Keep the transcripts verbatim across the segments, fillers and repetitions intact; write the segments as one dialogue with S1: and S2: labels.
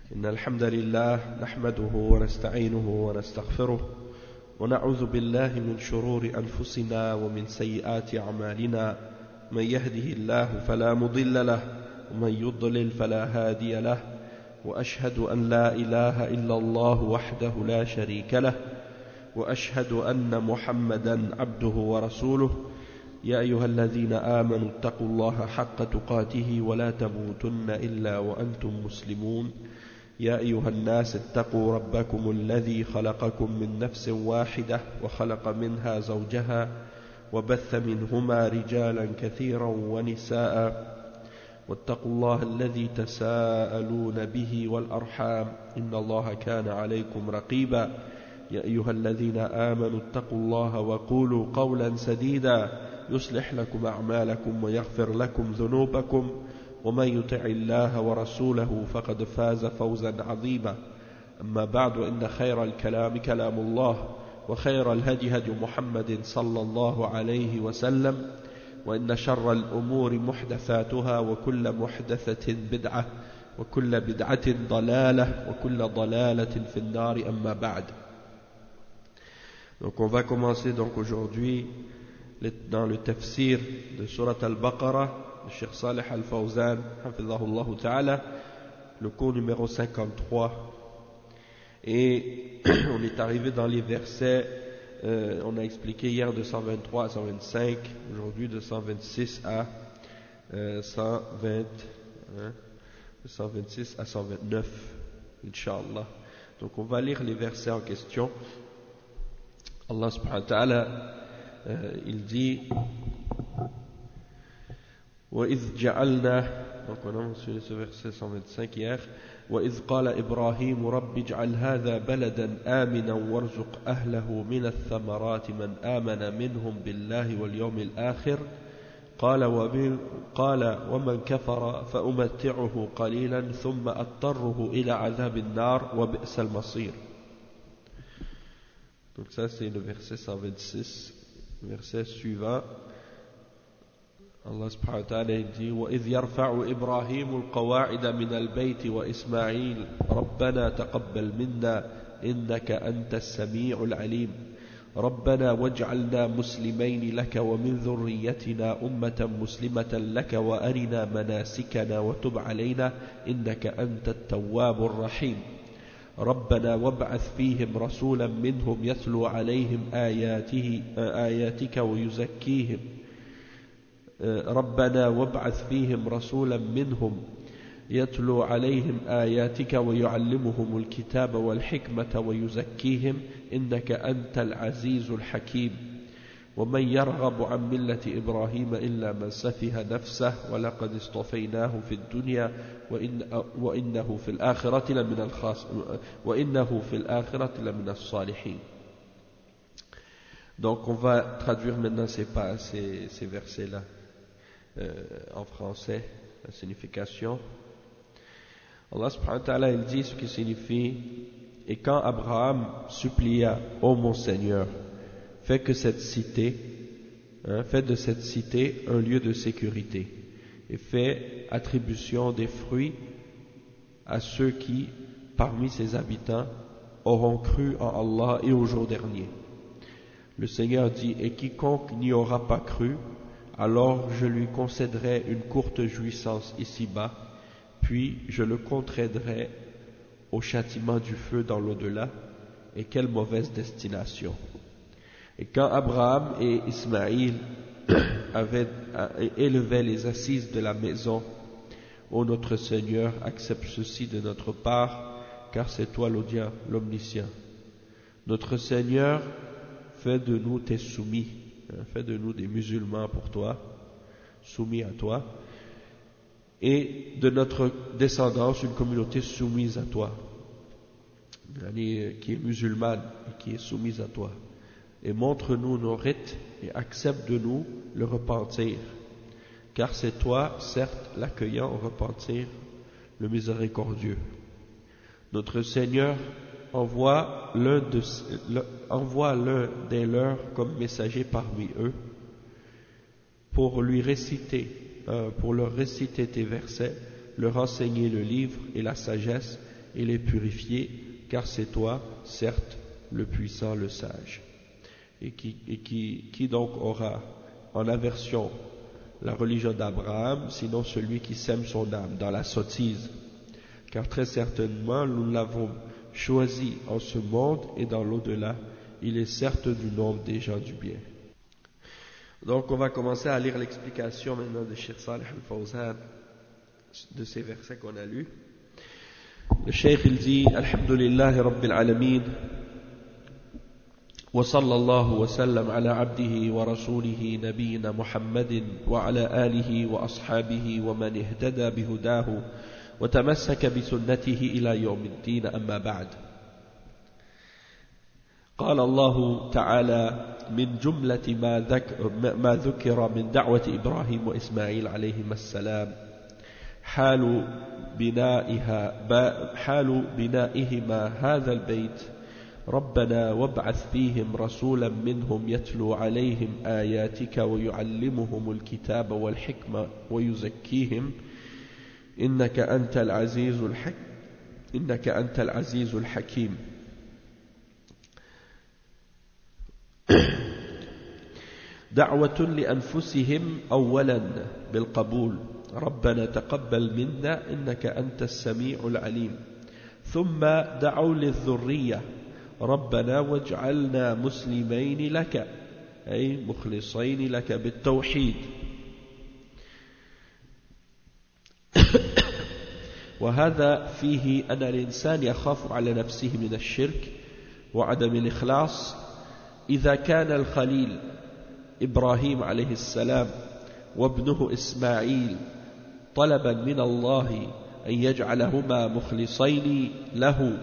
S1: إن الحمد لله نحمده ونستعينه ونستغفره ونعوذ بالله من شرور أنفسنا ومن سيئات أعمالنا من يهده الله فلا مضل له ومن يضلل فلا هادي له وأشهد أن لا إله إلا الله وحده لا شريك له وأشهد أن محمدا عبده ورسوله يا أيها الذين آمنوا اتقوا الله حق تقاته ولا تموتن إلا وأنتم مسلمون يا أيها الناس اتقوا ربكم الذي خلقكم من نفس واحدة وخلق منها زوجها وبث منهما رجالا كثيرا ونساء واتقوا الله الذي تساءلون به والأرحام إن الله كان عليكم رقيبا يا أيها الذين آمنوا اتقوا الله وقولوا قولا سديدا يصلح لكم أعمالكم ويغفر لكم ذنوبكم ومن يطع الله ورسوله فقد فاز فوزا عظيما أما بعد إن خير الكلام كلام الله وخير الهدي هدي محمد صلى الله عليه وسلم وإن شر الأمور محدثاتها وكل محدثة بدعة وكل بدعة ضلالة وكل ضلالة في النار أما بعد. Donc on va commencer donc aujourd'hui dans le tafsir de Surat Al-Baqarah de Cheikh Saleh Al-Fawzan hafidhahullah ta'ala, le cours numéro cinquante-trois, et on est arrivé dans les versets, euh, on a expliqué hier de cent vingt-trois à cent vingt-cinq, aujourd'hui de cent vingt-six à euh, cent vingt, hein, de cent vingt-six à cent vingt-neuf, Inch'Allah. Donc on va lire les versets en question. Allah subhanahu wa ta'ala, euh, il dit وَإِذْ جَعَلْنَا, donc on a mentionné ce verset cent vingt-cinq hier, وَإِذْ قَالَ إِبْرَاهِيمُ رَبِّ اجْعَلْ هَذَا بَلَدًا آمِنًا وَارْزُقْ أَهْلَهُ مِنَ الثَّمَرَاتِ مَنْ آمَنَ مِنْهُمْ بِاللَّهِ وَالْيَوْمِ الْآخِرِ قال ومن, قال ومن كفر فأمتعه قليلا ثم أضطره إلى عذاب النار وبئس المصير. Donc ça c'est le verset cent vingt-six. Verset suivant, Allah subhanahu wa ta'ala dit وَإِذْ يَرْفَعُ إِبْرَاهِيمُ الْقَوَاعِدَ مِنَ الْبَيْتِ وَإِسْمَاعِيلُ رَبَّنَا تَقَبَّلْ مِنَّا إِنَّكَ أَنْتَ السَّمِيعُ الْعَلِيمُ رَبَّنَا وَاجْعَلْنَا مُسْلِمَيْنِ لَكَ وَمِنْ ذُرِّيَّتِنَا أُمَّةً مُسْلِمَةً لَكَ وَأَرِنَا مَنَاسِكَنَا وَتُبْ عَلَيْنَا إِنَّكَ أَنْتَ التَّوَّابُ الرَّحِيمُ ربنا وابعث فيهم رسولا منهم يتلو عليهم آياته آياتك ويزكيهم ربنا وابعث فيهم رسولا منهم يتلو عليهم آياتك ويعلمهم الكتاب والحكمة ويزكيهم إنك أنت العزيز الحكيم ومن يرغب عن ملة إبراهيم إلا من سفه نفسه ولقد اصطفيناه في الدنيا وإن وإنه في الآخرة لمن الخاص وإنه في الآخرة لمن الصالحين. Donc on va traduire maintenant ces, pas, ces, ces versets-là euh, en français, la signification. Allah subhanahu wa ta'ala il dit ce qui signifie: et quand Abraham supplia, ô mon Seigneur, fais que cette cité, hein, fais de cette cité un lieu de sécurité et fais attribution des fruits à ceux qui, parmi ses habitants, auront cru en Allah et au jour dernier. Le Seigneur dit: et quiconque n'y aura pas cru, alors je lui concéderai une courte jouissance ici-bas, puis je le contraindrai au châtiment du feu dans l'au-delà, et quelle mauvaise destination. Et quand Abraham et Ismaïl avaient élevé les assises de la maison, ô notre Seigneur, accepte ceci de notre part, car c'est toi l'audient, l'omniscient. Notre Seigneur, fais de nous tes soumis, hein, fais de nous des musulmans pour toi, soumis à toi, et de notre descendance une communauté soumise à toi, qui est musulmane et qui est soumise à toi. Et montre-nous nos rites et accepte de nous le repentir, car c'est toi, certes, l'accueillant au repentir, le miséricordieux. Notre Seigneur envoie l'un, de, envoie l'un des leurs comme messager parmi eux pour lui réciter, euh, pour leur réciter tes versets, leur enseigner le livre et la sagesse et les purifier, car c'est toi, certes, le puissant, le sage. Et qui, et qui, qui donc aura en aversion la religion d'Abraham, sinon celui qui sème son âme dans la sottise, car très certainement nous l'avons choisi en ce monde et dans l'au-delà, il est certes du nombre des gens du bien. Donc on va commencer à lire l'explication maintenant de Cheikh Salih al-Fawzan de ces versets qu'on a lus. Le Cheikh il dit Alhamdulillahi Rabbil Alamin wa sallallahu wa sallam ala abdihi wa rasulihi nabiyina Muhammadin wa ala alihi wa ashabihi wa man ihtada bihudahu wa tamassaka bi sunnatihi ila yawmiddin amma ba'd. قال الله تعالى من جملة ما ذكر, ما ذكر من دعوة إبراهيم وإسماعيل عليهما السلام حال بنائها حال بنائهما هذا البيت ربنا وابعث فيهم رسولا منهم يتلو عليهم آياتك ويعلمهم الكتاب والحكمة ويزكيهم إنك أنت العزيز الحكيم إنك أنت العزيز الحكيم. دعوة لأنفسهم أولا بالقبول ربنا تقبل منا إنك أنت السميع العليم، ثم دعوا للذرية ربنا واجعلنا مسلمين لك أي مخلصين لك بالتوحيد، وهذا فيه أن الإنسان يخاف على نفسه من الشرك وعدم الإخلاص إذا كان الخليل إبراهيم عليه السلام وابنه إسماعيل طلبا من الله أن يجعلهما مخلصين له،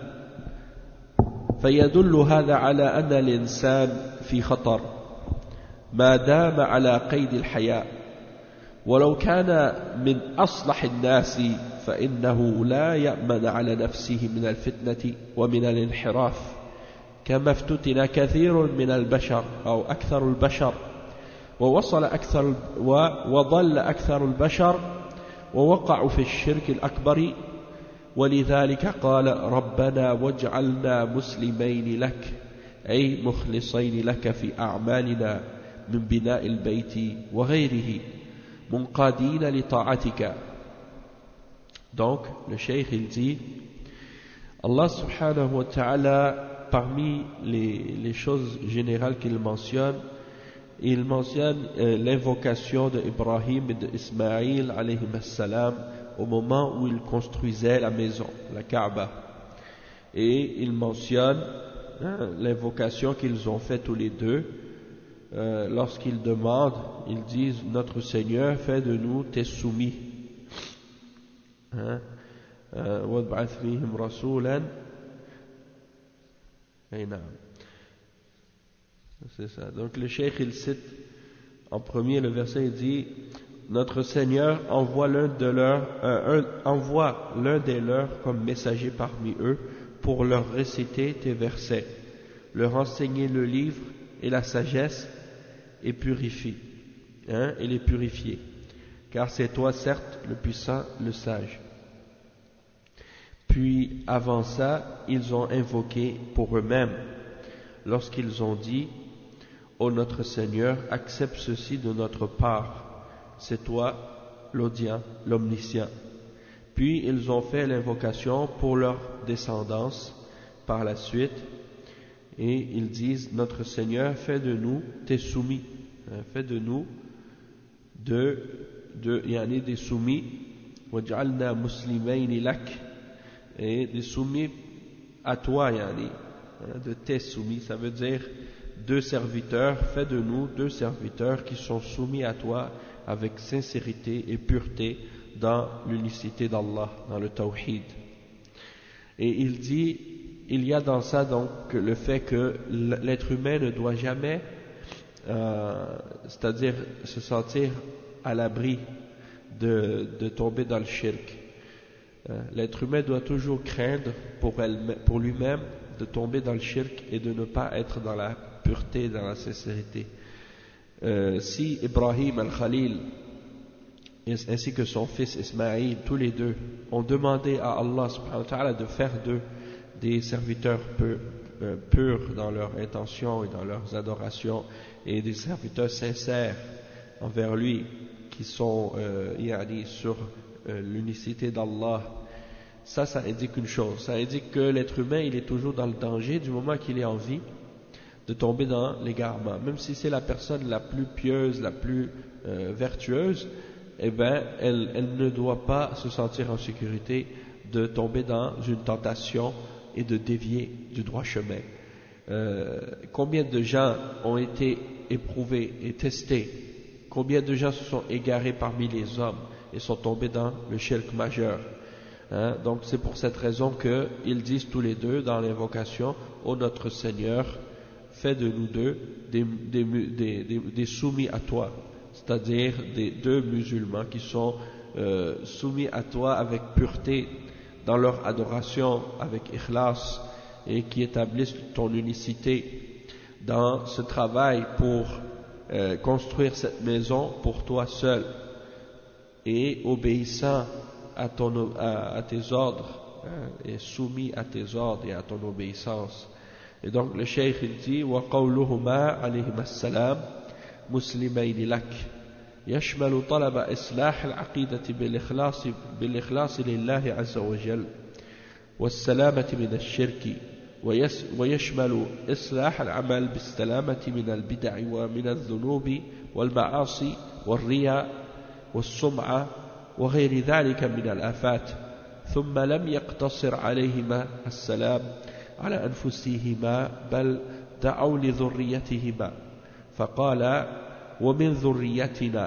S1: فيدل هذا على أن الإنسان في خطر ما دام على قيد الحياة، ولو كان من أصلح الناس فإنه لا يأمن على نفسه من الفتنة ومن الانحراف، كما افتتن كثير من البشر أو أكثر البشر ووصل أكثر وضل أكثر البشر ووقعوا في الشرك الأكبر، ولذلك قال ربنا واجعلنا مسلمين لك أي مخلصين لك في أعمالنا من بناء البيت وغيره منقادين لطاعتك. Donc le cheikh il dit Allah subhanahu wa ta'ala, parmi les, les choses générales qu'il mentionne, il mentionne euh, l'invocation d'Ibrahim et d'Ismaïl alayhim as-salam au moment où ils construisaient la maison, la Kaaba. Et il mentionne hein, l'invocation qu'ils ont faite tous les deux euh, lorsqu'ils demandent, ils disent notre Seigneur, fais de nous tes soumis. Hein? وَابْعَثْ فِيهِمْ رَسُولًا. C'est ça. Donc le cheikh il cite en premier le verset, il dit notre Seigneur envoie l'un de leurs euh, un, envoie l'un des leurs comme messager parmi eux pour leur réciter tes versets, leur enseigner le livre et la sagesse et purifie hein, et les purifier, car c'est toi certes le puissant, le sage. Puis avant ça, ils ont invoqué pour eux-mêmes lorsqu'ils ont dit ô notre Seigneur, accepte ceci de notre part, c'est toi l'audient, l'omniscient. Puis ils ont fait l'invocation pour leur descendance par la suite et ils disent notre Seigneur, fais de nous tes soumis, fais de nous de, de yani des soumis, waj'alna muslimayni lak, et des soumis à toi, yani, de tes soumis, ça veut dire deux serviteurs, fais de nous deux serviteurs qui sont soumis à toi avec sincérité et pureté dans l'unicité d'Allah, dans le tawhid. Et il dit, il y a dans ça donc le fait que l'être humain ne doit jamais, euh, c'est-à-dire se sentir à l'abri de, de tomber dans le shirk. L'être humain doit toujours craindre pour, elle, pour lui-même de tomber dans le shirk et de ne pas être dans la pureté, dans la sincérité. Euh, si Ibrahim al-Khalil ainsi que son fils Ismaïl, tous les deux, ont demandé à Allah subhanahu wa ta'ala de faire d'eux des serviteurs purs, euh, purs dans leurs intentions et dans leurs adorations, et des serviteurs sincères envers lui, qui sont euh, yani, sur euh, l'unicité d'Allah. Ça, ça indique une chose, ça indique que l'être humain, il est toujours dans le danger du moment qu'il est en vie de tomber dans l'égarement. Même si c'est la personne la plus pieuse, la plus euh, vertueuse, eh ben, elle, elle ne doit pas se sentir en sécurité de tomber dans une tentation et de dévier du droit chemin. Euh, combien de gens ont été éprouvés et testés? Combien de gens se sont égarés parmi les hommes et sont tombés dans le shirk majeur? Hein? Donc c'est pour cette raison qu'ils disent tous les deux dans l'invocation: ô notre Seigneur, fais de nous deux des, des, des, des, des soumis à toi, c'est-à-dire des deux musulmans qui sont euh, soumis à toi avec pureté dans leur adoration, avec ikhlas, et qui établissent ton unicité dans ce travail pour euh, construire cette maison pour toi seul, et obéissant à, ton, à, à tes ordres, hein, et soumis à tes ordres et à ton obéissance. Et donc le cheikh il dit: wa qawluhuma alayhima assalam muslimayn lak يشمل طلب إصلاح العقيدة بالإخلاص, بالإخلاص لله عز وجل والسلامة من الشرك، ويشمل إصلاح العمل بالسلامة من البدع ومن الذنوب والمعاصي والرياء والسمعة وغير ذلك من الآفات. ثم لم يقتصر عليهما السلام على أنفسهما بل دعوا لذريتهما فقال: ومن ذريتنا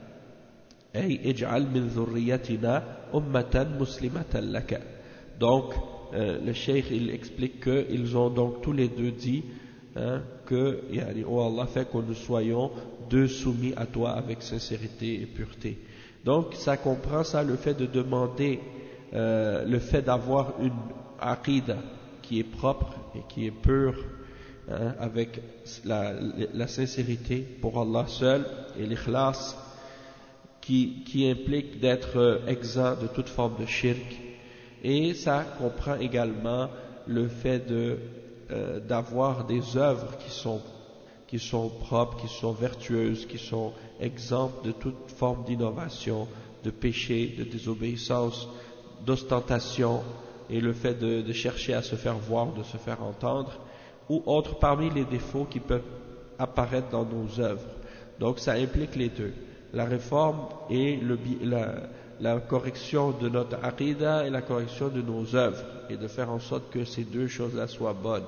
S1: أي اجعل من ذريتنا أمة مسلمة لك. Donc euh, le cheikh il explique qu'ils ont donc tous les deux dit hein, que yani, oh Allah, fait que nous soyons deux soumis à toi avec sincérité et pureté. Donc ça comprend ça, le fait de demander euh, le fait d'avoir une aqida qui est propre et qui est pure, hein, avec la, la sincérité pour Allah seul, et l'ikhlas qui, qui implique d'être exempt de toute forme de shirk. Et ça comprend également le fait de, euh, d'avoir des œuvres qui sont, qui sont propres, qui sont vertueuses, qui sont exemptes de toute forme d'innovation, de péché, de désobéissance, d'ostentation, et le fait de, de chercher à se faire voir, de se faire entendre, ou autres parmi les défauts qui peuvent apparaître dans nos œuvres. Donc ça implique les deux, la réforme et le, la, la correction de notre aqidah et la correction de nos œuvres, et de faire en sorte que ces deux choses-là soient bonnes.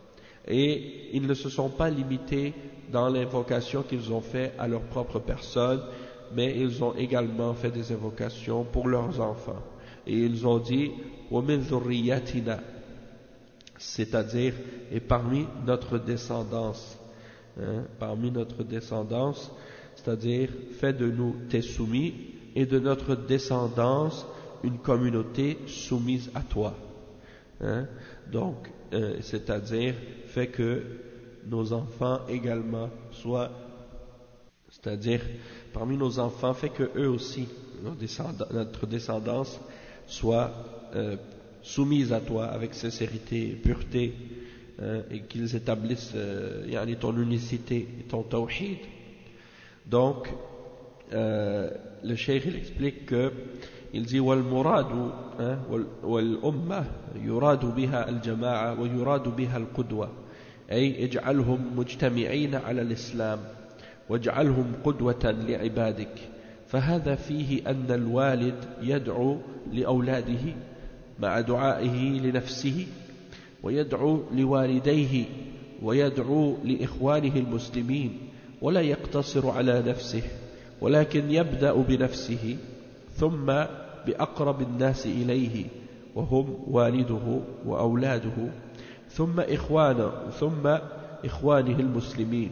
S1: Et ils ne se sont pas limités dans l'invocation qu'ils ont fait à leur propre personne, mais ils ont également fait des invocations pour leurs enfants. Et ils ont dit وَمِنْ ذُرِّيَّتِنَا, c'est-à-dire et parmi notre descendance, hein, parmi notre descendance, c'est-à-dire fais de nous tes soumis, et de notre descendance une communauté soumise à toi, hein. Donc euh, c'est-à-dire fais que nos enfants également soient, c'est-à-dire parmi nos enfants fais que eux aussi, notre descendance soit euh, soumise à toi avec sincérité et pureté, hein, et qu'ils établissent euh, yani ton unicité et ton tawhid. Donc euh, le cheikh il explique que il dit wal muradu wal umma yuradu biha al jama'a wa yuradu biha al qudwa ay ij'alhum mujtami'in 'ala al islam waj'alhum qudwatan li'ibadik. فهذا فيه أن الوالد يدعو لأولاده مع دعائه لنفسه، ويدعو لوالديه، ويدعو لإخوانه المسلمين، ولا يقتصر على نفسه، ولكن يبدأ بنفسه ثم بأقرب الناس إليه وهم والده وأولاده، ثم إخوانه ثم إخوانه المسلمين،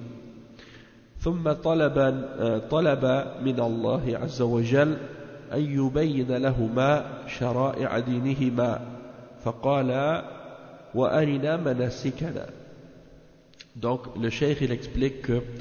S1: ثم طلب طلب من الله عز وجل أن يبين لهما شرائع دينهما فقال وأرنا مناسكنا. Donc le cheikh il explique que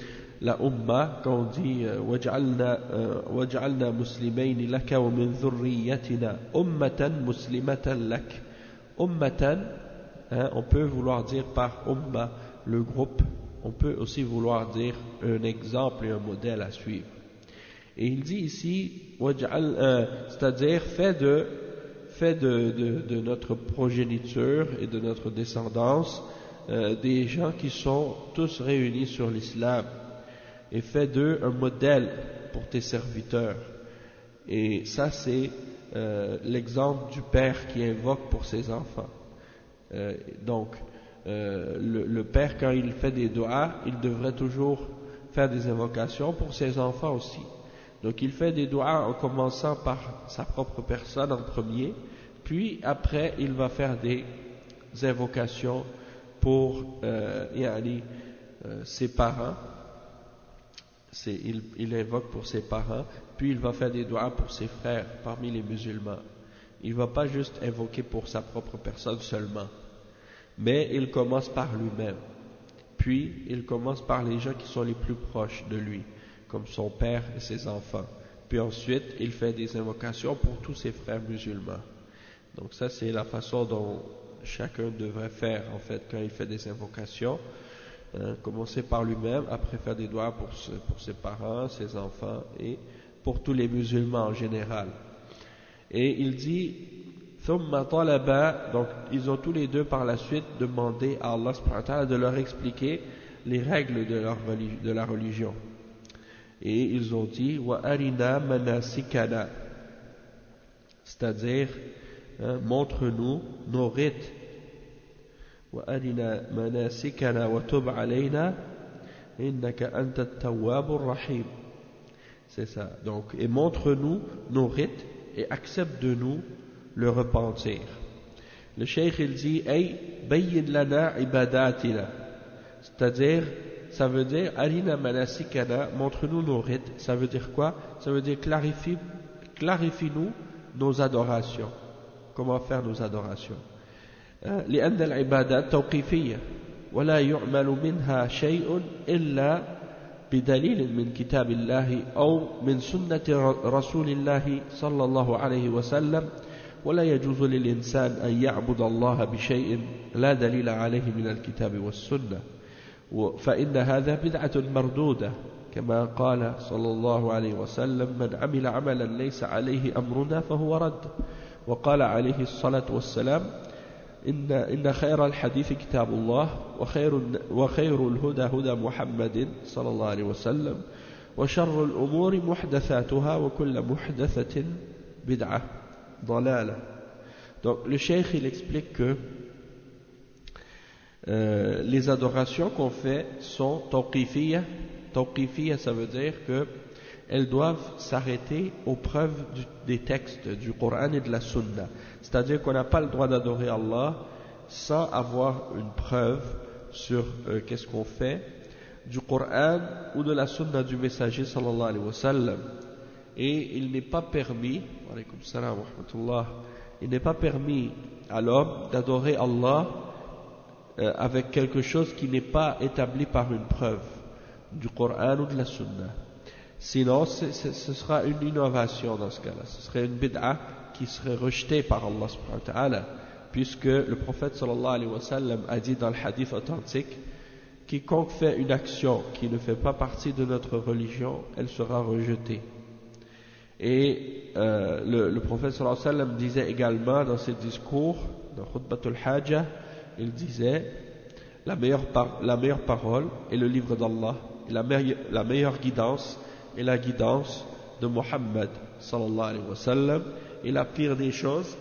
S1: la umma, quand on dit waj'alna waj'alna muslimayn laka wa min dhurriyyatina ummatan muslimatan lak. Ummatan, hein, on peut vouloir dire par umma le groupe, on peut aussi vouloir dire un exemple et un modèle à suivre. Et il dit ici, euh, c'est-à-dire fait de, fait de, de, de notre progéniture et de notre descendance euh, des gens qui sont tous réunis sur l'islam, et fait d'eux un modèle pour tes serviteurs. Et ça c'est euh, l'exemple du père qui invoque pour ses enfants. Euh, donc euh, le, le père, quand il fait des doigts, il devrait toujours faire des invocations pour ses enfants aussi. Donc il fait des doigts en commençant par sa propre personne en premier, puis après il va faire des invocations pour euh, yani, euh, ses parents. C'est, il, il invoque pour ses parents, puis il va faire des doigts pour ses frères parmi les musulmans. Il ne va pas juste invoquer pour sa propre personne seulement, mais il commence par lui-même. Puis il commence par les gens qui sont les plus proches de lui, comme son père et ses enfants. Puis ensuite, il fait des invocations pour tous ses frères musulmans. Donc ça, c'est la façon dont chacun devrait faire, en fait, quand il fait des invocations. Hein, commencer par lui-même, après faire des doigts pour, pour ses parents, ses enfants et pour tous les musulmans en général. Et il dit, ثم طلب, donc ils ont tous les deux par la suite demandé à Allah subhanahu wa ta'ala de leur expliquer les règles de, leur, de la religion. Et ils ont dit wa arina manasikana, c'est-à-dire hein, montre-nous nos rites. Wa arina manasikana wa tub alayna innaka anta at-tawwabur rahim. C'est ça. Donc et montre-nous nos rites et accepte de nous le repentir. Le cheikh il dit ay bayyin lana ibadatina, c'est-à-dire ça veut dire arina manasikana, montre-nous nos rites. Ça veut dire quoi? Ça veut dire clarifie, clarifie-nous nos adorations. Comment faire nos adorations? لأن العبادات توقيفية ولا يعمل منها شيء إلا بدليل من كتاب الله أو من سنة رسول الله صلى الله عليه وسلم ولا يجوز للإنسان أن يعبد الله بشيء لا دليل عليه من الكتاب والسنة فإن هذا بدعة مردودة كما قال صلى الله عليه وسلم من عمل عملا ليس عليه أمرنا فهو رد وقال عليه الصلاة والسلام إن, إن خير الحديث كتاب الله وخير, وخير الهدى هدى محمد صلى الله عليه وسلم وشر الأمور محدثاتها وكل محدثة بدعة ضلالة. Donc le cheikh il explique que euh, les adorations qu'on fait sont tawqifiyya. Tawqifiyya ça veut dire que elles doivent s'arrêter aux preuves du, des textes du Coran et de la Sunna. C'est-à-dire qu'on n'a pas le droit d'adorer Allah sans avoir une preuve sur euh, qu'est-ce qu'on fait du Coran ou de la Sunna du messager sallallahu alayhi wa sallam. Et il n'est pas permis, alaykoum salam wa rahmatullah, il n'est pas permis à l'homme d'adorer Allah euh, avec quelque chose qui n'est pas établi par une preuve du Coran ou de la Sunna. Sinon, c'est, c'est, ce sera une innovation dans ce cas-là. Ce serait une bid'a qui serait rejetée par Allah subhanahu wa ta'ala, puisque le prophète sallallahu alayhi wa sallam a dit dans le hadith authentique, quiconque fait une action qui ne fait pas partie de notre religion, elle sera rejetée. Et euh, le, le prophète sallallahu alayhi wa sallam disait également dans ses discours, dans Khutbatul Hajjah, il disait, la meilleure, par, la meilleure parole est le livre d'Allah, et la, meilleure, la meilleure guidance et la guidance de Muhammad sallallahu alayhi wa sallam, et la pire des choses,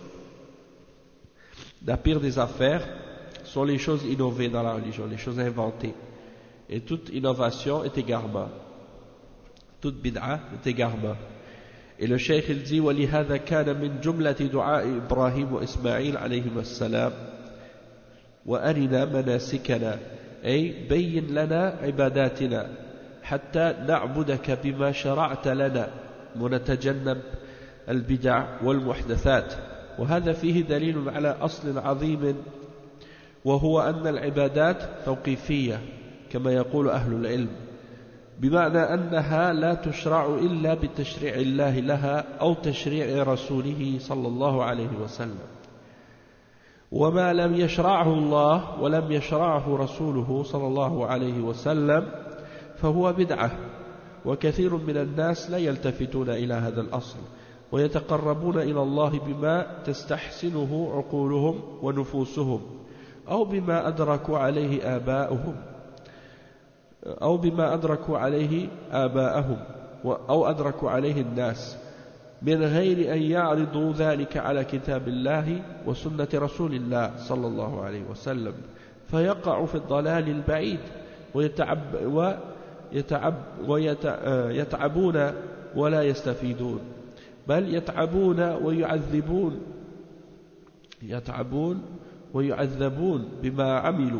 S1: la pire des affaires sont les choses innovées dans la religion, les choses inventées. Et toute innovation est égarement. Toute bid'a est égarement. Et le cheikh il dit وَلِهَذَا كَانَ مِنْ جُمْلَةِ دُعَاءِ إبراهيم وإسماعيل عليهما السلام وأرنا مناسكنا أي بين لنا عباداتنا حتى نعبدك بما شرعت لنا ونتجنب البدع والمحدثات. وهذا فيه دليل على أصل عظيم وهو أن العبادات توقيفية كما يقول أهل العلم. بمعنى أنها لا تشرع إلا بتشريع الله لها أو تشريع رسوله صلى الله عليه وسلم. وما لم يشرعه الله ولم يشرعه رسوله صلى الله عليه وسلم فهو بدعة. وكثير من الناس لا يلتفتون إلى هذا الأصل ويتقربون إلى الله بما تستحسنه عقولهم ونفوسهم أو بما أدركوا عليه آباؤهم أو بما أدركوا عليه آباءهم أو أدركوا عليه الناس من غير أن يعرضوا ذلك على كتاب الله وسنة رسول الله صلى الله عليه وسلم، فيقع في الضلال البعيد ويتعب ويتعب ويتعبون ولا يستفيدون، بل يتعبون ويعذبون يتعبون ويعذبون بما عملوا.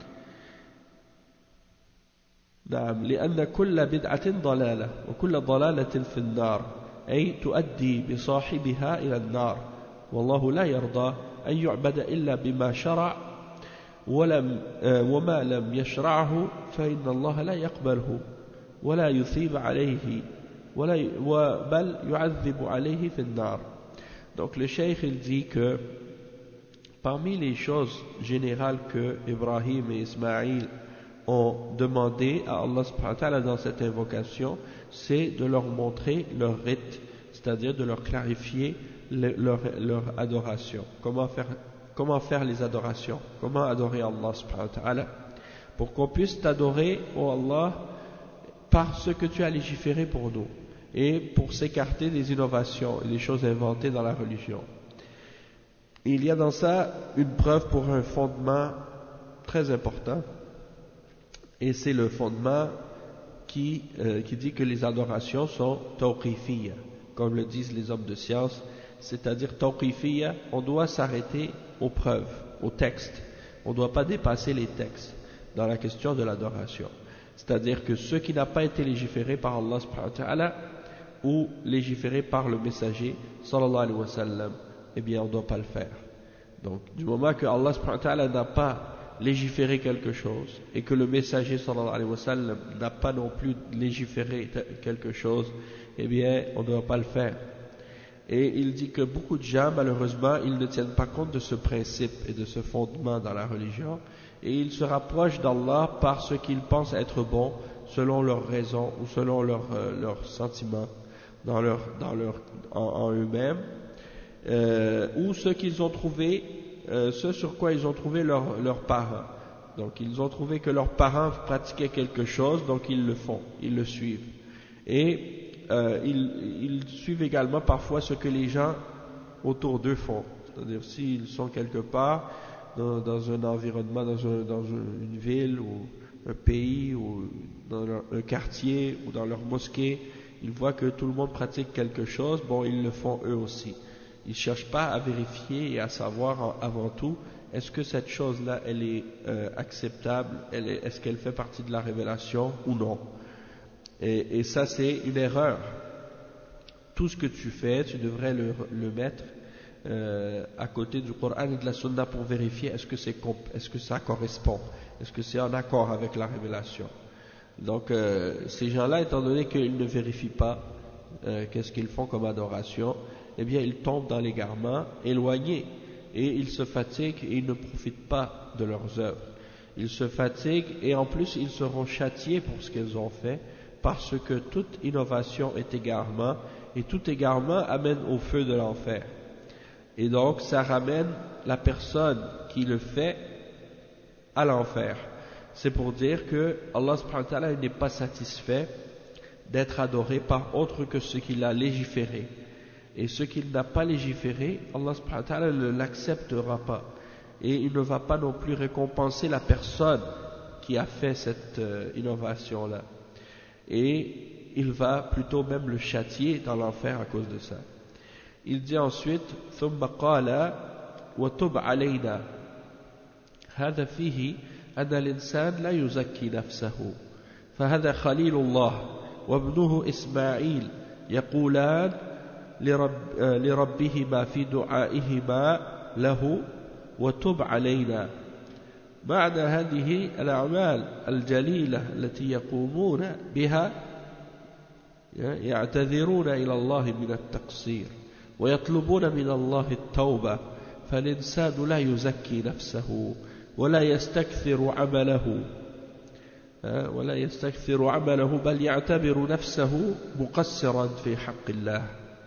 S1: نعم، لأن كل بدعة ضلالة وكل ضلالة في النار، أي تؤدي بصاحبها إلى النار. والله لا يرضى أن يعبد إلا بما شرع، ولم وما لم يشرعه فإن الله لا يقبله ولا يثيب عليه ولا بل يعذب عليه في النار. Donc le cheikh il dit que parmi les choses générales que Ibrahim et Ismaïl ont demandé à Allah subhanahu wa ta'ala dans cette invocation, c'est de leur montrer leur rite, c'est-à-dire de leur clarifier le, leur, leur adoration. Comment faire, comment faire les adorations, comment adorer Allah subhanahu wa ta'ala, pour qu'on puisse t'adorer, ô Allah, par ce que tu as légiféré pour nous, et pour s'écarter des innovations et des choses inventées dans la religion. Il y a dans ça une preuve pour un fondement très important, et c'est le fondement qui, euh, qui dit que les adorations sont tawqifiyya, comme le disent les hommes de science, c'est-à-dire tawqifiyya, on doit s'arrêter aux preuves, aux textes, on ne doit pas dépasser les textes dans la question de l'adoration. C'est-à-dire que ce qui n'a pas été légiféré par Allah subhanahu wa ta'ala ou légiféré par le messager sallallahu alayhi wa sallam, eh bien on ne doit pas le faire. Donc du moment que Allah subhanahu wa ta'ala n'a pas légiféré quelque chose et que le messager sallallahu alayhi wa sallam n'a pas non plus légiféré quelque chose, eh bien on ne doit pas le faire. Et il dit que beaucoup de gens, malheureusement, ils ne tiennent pas compte de ce principe et de ce fondement dans la religion, et ils se rapprochent d'Allah par ce qu'ils pensent être bon selon leurs raisons ou selon leurs euh, leurs sentiments dans leur, dans leur, en, en eux-mêmes, euh, ou ce qu'ils ont trouvé, euh, ce sur quoi ils ont trouvé leurs leurs parents. Donc ils ont trouvé que leurs parents pratiquaient quelque chose, donc ils le font, ils le suivent. Et euh, ils, ils suivent également parfois ce que les gens autour d'eux font. C'est-à-dire s'ils sont quelque part dans, dans un environnement, dans, un, dans une ville ou un pays ou dans leur, un quartier ou dans leur mosquée, ils voient que tout le monde pratique quelque chose, bon, ils le font eux aussi. Ils ne cherchent pas à vérifier et à savoir avant tout, est-ce que cette chose-là, elle est euh, acceptable, elle est, est-ce qu'elle fait partie de la révélation ou non. Et, et ça, c'est une erreur. Tout ce que tu fais, tu devrais le, le mettre euh, à côté du Coran et de la Sunna pour vérifier est-ce que, c'est, est-ce que ça correspond, est-ce que c'est en accord avec la révélation. Donc, euh, ces gens-là, étant donné qu'ils ne vérifient pas euh, qu'est-ce qu'ils font comme adoration, eh bien, ils tombent dans l'égarement, éloignés, et ils se fatiguent et ils ne profitent pas de leurs œuvres. Ils se fatiguent et en plus, ils seront châtiés pour ce qu'ils ont fait, parce que toute innovation est égarement, et tout égarement amène au feu de l'enfer. Et donc, ça ramène la personne qui le fait à l'enfer. C'est pour dire que Allah subhanahu wa ta'ala n'est pas satisfait d'être adoré par autre que ce qu'il a légiféré. Et ce qu'il n'a pas légiféré, Allah subhanahu wa ta'ala ne l'acceptera pas. Et il ne va pas non plus récompenser la personne qui a fait cette euh, innovation-là. Et il va plutôt même le châtier dans l'enfer à cause de ça. Il dit ensuite ثم قال وتب علينا هذا فيه أن الإنسان لا يزكي نفسه فهذا خليل الله وابنه إسماعيل يقولان لرب لربهما في دعائهما له وتب علينا بعد هذه الأعمال الجليلة التي يقومون بها يعتذرون إلى الله من التقصير ويطلبون من الله التوبة فالإنسان لا يزكي نفسه ولا يستكثر عمله ولا يستكثر عمله بل يعتبر نفسه مقصرا في حق الله.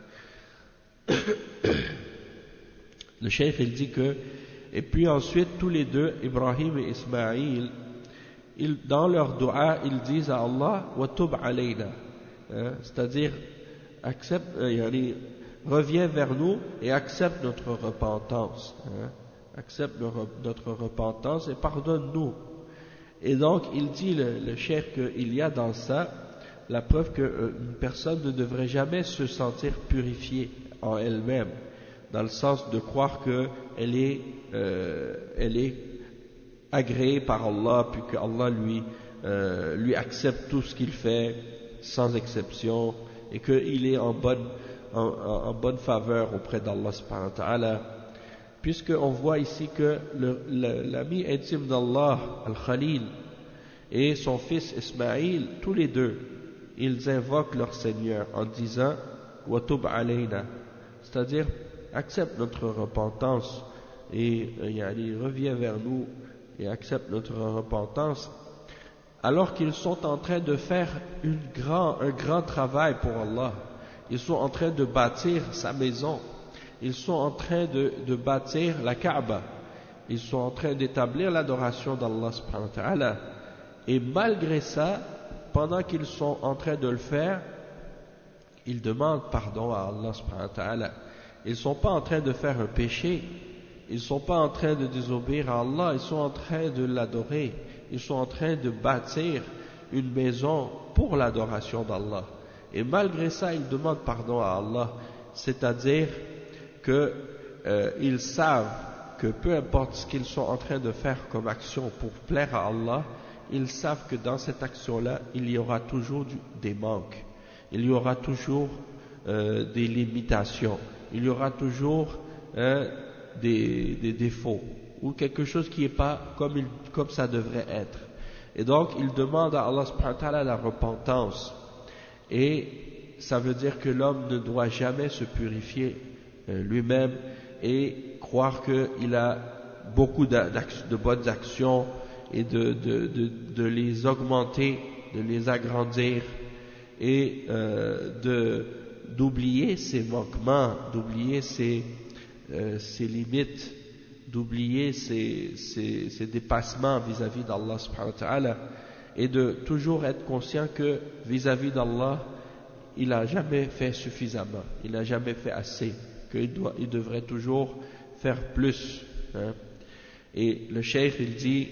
S1: Le cheikh il dit que et puis ensuite tous les deux Ibrahim et Ismaïl ils, dans leur dua ils disent à Allah wa tub alayna, c'est-à-dire accepte euh, reviens vers nous et accepte notre repentance, hein, accepte notre repentance et pardonne-nous. Et donc il dit le, le cheikh qu'il y a dans ça la preuve qu'une personne ne devrait jamais se sentir purifiée en elle-même, dans le sens de croire qu'elle est, euh, elle est agréée par Allah, puis que Allah lui, euh, lui accepte tout ce qu'il fait sans exception, et qu'il est en bonne, en, en, en bonne faveur auprès d'Allah subhanahu wa ta'ala. Puisqu'on voit ici que l'ami intime d'Allah, Al-Khalil, et son fils Ismaïl, tous les deux, ils invoquent leur Seigneur en disant « Wa tub alayna », c'est-à-dire accepte notre repentance et yani, reviens vers nous et accepte notre repentance, alors qu'ils sont en train de faire une grand, un grand travail pour Allah. Ils sont en train de bâtir sa maison, ils sont en train de, de bâtir la Kaaba, ils sont en train d'établir l'adoration d'Allah subhanahu wa ta'ala, et malgré ça, pendant qu'ils sont en train de le faire, ils demandent pardon à Allah subhanahu wa ta'ala. Ils ne sont pas en train de faire un péché, ils ne sont pas en train de désobéir à Allah, ils sont en train de l'adorer, ils sont en train de bâtir une maison pour l'adoration d'Allah. Et malgré ça, ils demandent pardon à Allah, c'est-à-dire qu'ils euh, savent que peu importe ce qu'ils sont en train de faire comme action pour plaire à Allah, ils savent que dans cette action-là, il y aura toujours du, des manques, il y aura toujours euh, des limitations, il y aura toujours hein, des, des défauts ou quelque chose qui n'est pas comme, il, comme ça devrait être. Et donc, ils demandent à Allah subhanahu wa ta'ala la repentance. Et ça veut dire que l'homme ne doit jamais se purifier euh, lui-même et croire qu'il a beaucoup de bonnes actions et de, de, de, de les augmenter, de les agrandir et euh, de d'oublier ses manquements, d'oublier ses, euh, ses limites, d'oublier ses, ses, ses dépassements vis-à-vis d'Allah subhanahu wa ta'ala, et de toujours être conscient que vis-à-vis d'Allah, il n'a jamais fait suffisamment, il n'a jamais fait assez, qu'il doit, il devrait toujours faire plus. Hein. Et le cheikh il dit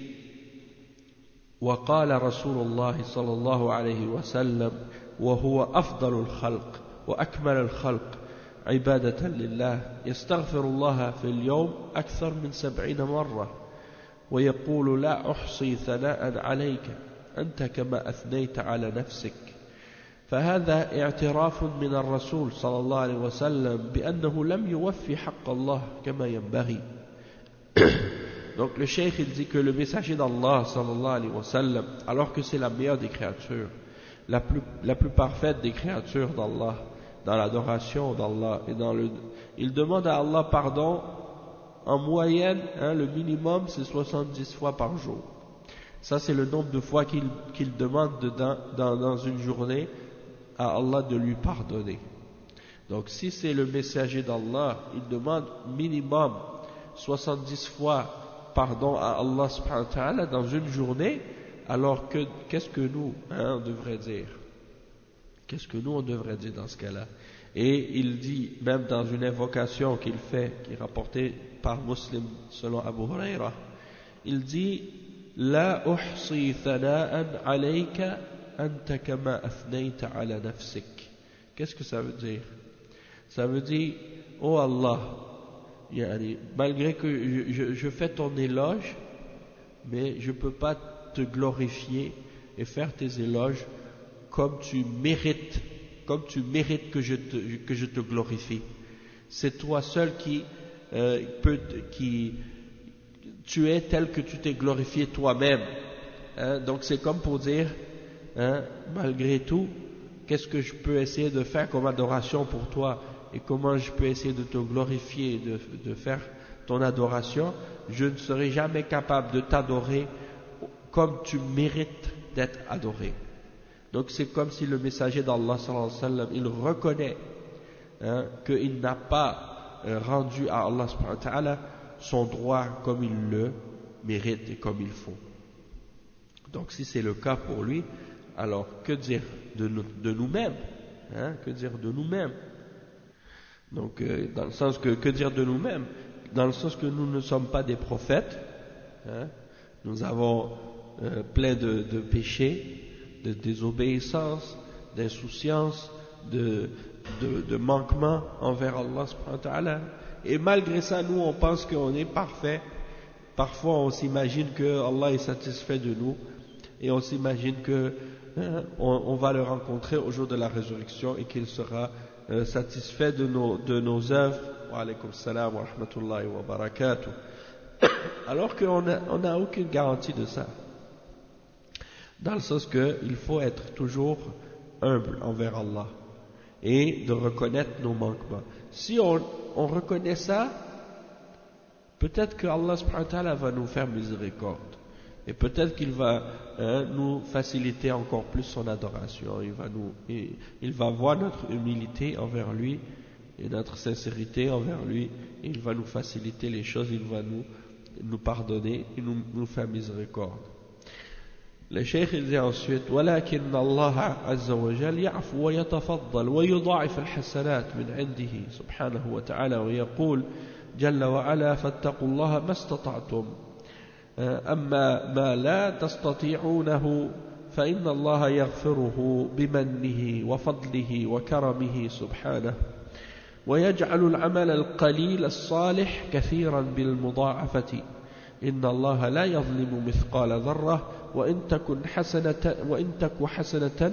S1: وقال رسول الله صلى الله عليه وسلم وهو أفضل الخلق وأكمل الخلق عبادة لله يستغفر الله في اليوم أكثر من سبعين مرة ويقول لا أحصي ثناء عليك أنت كما أثنيت على نفسك فهذا اعتراف من الرسول صلى الله عليه وسلم بأنه لم يوفي حق الله كما ينبغي. Donc le cheikh il dit que le messager d'Allah sallallahu alayhi wa sallam, alors que c'est la meilleure des créatures, la plus, la plus parfaite des créatures d'Allah, dans l'adoration d'Allah et dans le, il demande à Allah pardon en moyenne, hein, le minimum c'est soixante-dix fois par jour. Ça c'est le nombre de fois qu'il qu'il demande dedans, dans, dans une journée à Allah de lui pardonner. Donc si c'est le messager d'Allah, il demande minimum soixante-dix fois pardon à Allah subhanahu wa ta'ala dans une journée, alors que qu'est-ce que nous hein, on devrait dire? Qu'est-ce que nous on devrait dire dans ce cas-là? Et il dit, même dans une invocation qu'il fait, qui est rapportée par Muslim selon Abu Huraira, il dit La uhsi thana'an alayka anta kama athnayta ala nafsik. Qu'est-ce que ça veut dire? Ça veut dire, oh Allah, malgré que je, je, je fais ton éloge, mais je ne peux pas te glorifier et faire tes éloges comme tu mérites, comme tu mérites que je te, que je te glorifie. C'est toi seul qui, euh, peut, qui tu es tel que tu t'es glorifié toi-même. Hein? Donc c'est comme pour dire, hein, malgré tout, qu'est-ce que je peux essayer de faire comme adoration pour toi et comment je peux essayer de te glorifier, de, de faire ton adoration, je ne serai jamais capable de t'adorer comme tu mérites d'être adoré. Donc c'est comme si le messager d'Allah sallallahu alayhi wa sallam, il reconnaît, hein, qu'il n'a pas euh, rendu à Allah subhanahu wa ta'ala son droit comme il le mérite et comme il faut. Donc si c'est le cas pour lui, alors que dire de, nous, de nous-mêmes, hein, que dire de nous-mêmes? Donc euh, dans le sens que, que dire de nous-mêmes? Dans le sens que nous ne sommes pas des prophètes, hein, nous avons euh, plein de, de péchés, de désobéissance, d'insouciance, de, de, de manquement envers Allah subhanahu wa ta'ala. Et malgré ça, nous on pense qu'on est parfait. Parfois on s'imagine que Allah est satisfait de nous et on s'imagine que hein, on, on va le rencontrer au jour de la résurrection et qu'il sera euh, satisfait de nos, de nos œuvres. Wa alaykum salam wa rahmatullahi wa barakatuh. Alors qu'on n'a on a aucune garantie de ça. Dans le sens qu'il faut être toujours humble envers Allah et de reconnaître nos manquements. Si on, on reconnaît ça, peut-être que Allah subhanahu wa ta'ala va nous faire miséricorde. Et peut-être qu'il va hein, nous faciliter encore plus son adoration. Il va, nous, il, il va voir notre humilité envers lui et notre sincérité envers lui. Et il va nous faciliter les choses, il va nous, nous pardonner et nous, nous faire miséricorde. Le cheikh il dit ensuite ولكن الله عز وجل يعفو ويتفضل ويضاعف الحسنات من عنده سبحانه وتعالى ويقول جل وعلا فاتقوا الله ما استطعتم أما ما لا تستطيعونه فإن الله يغفره بمنه وفضله وكرمه سبحانه ويجعل العمل القليل الصالح كثيرا بالمضاعفة إن الله لا يظلم مثقال ذرة وإن تكن حسنة وإن تك حسنة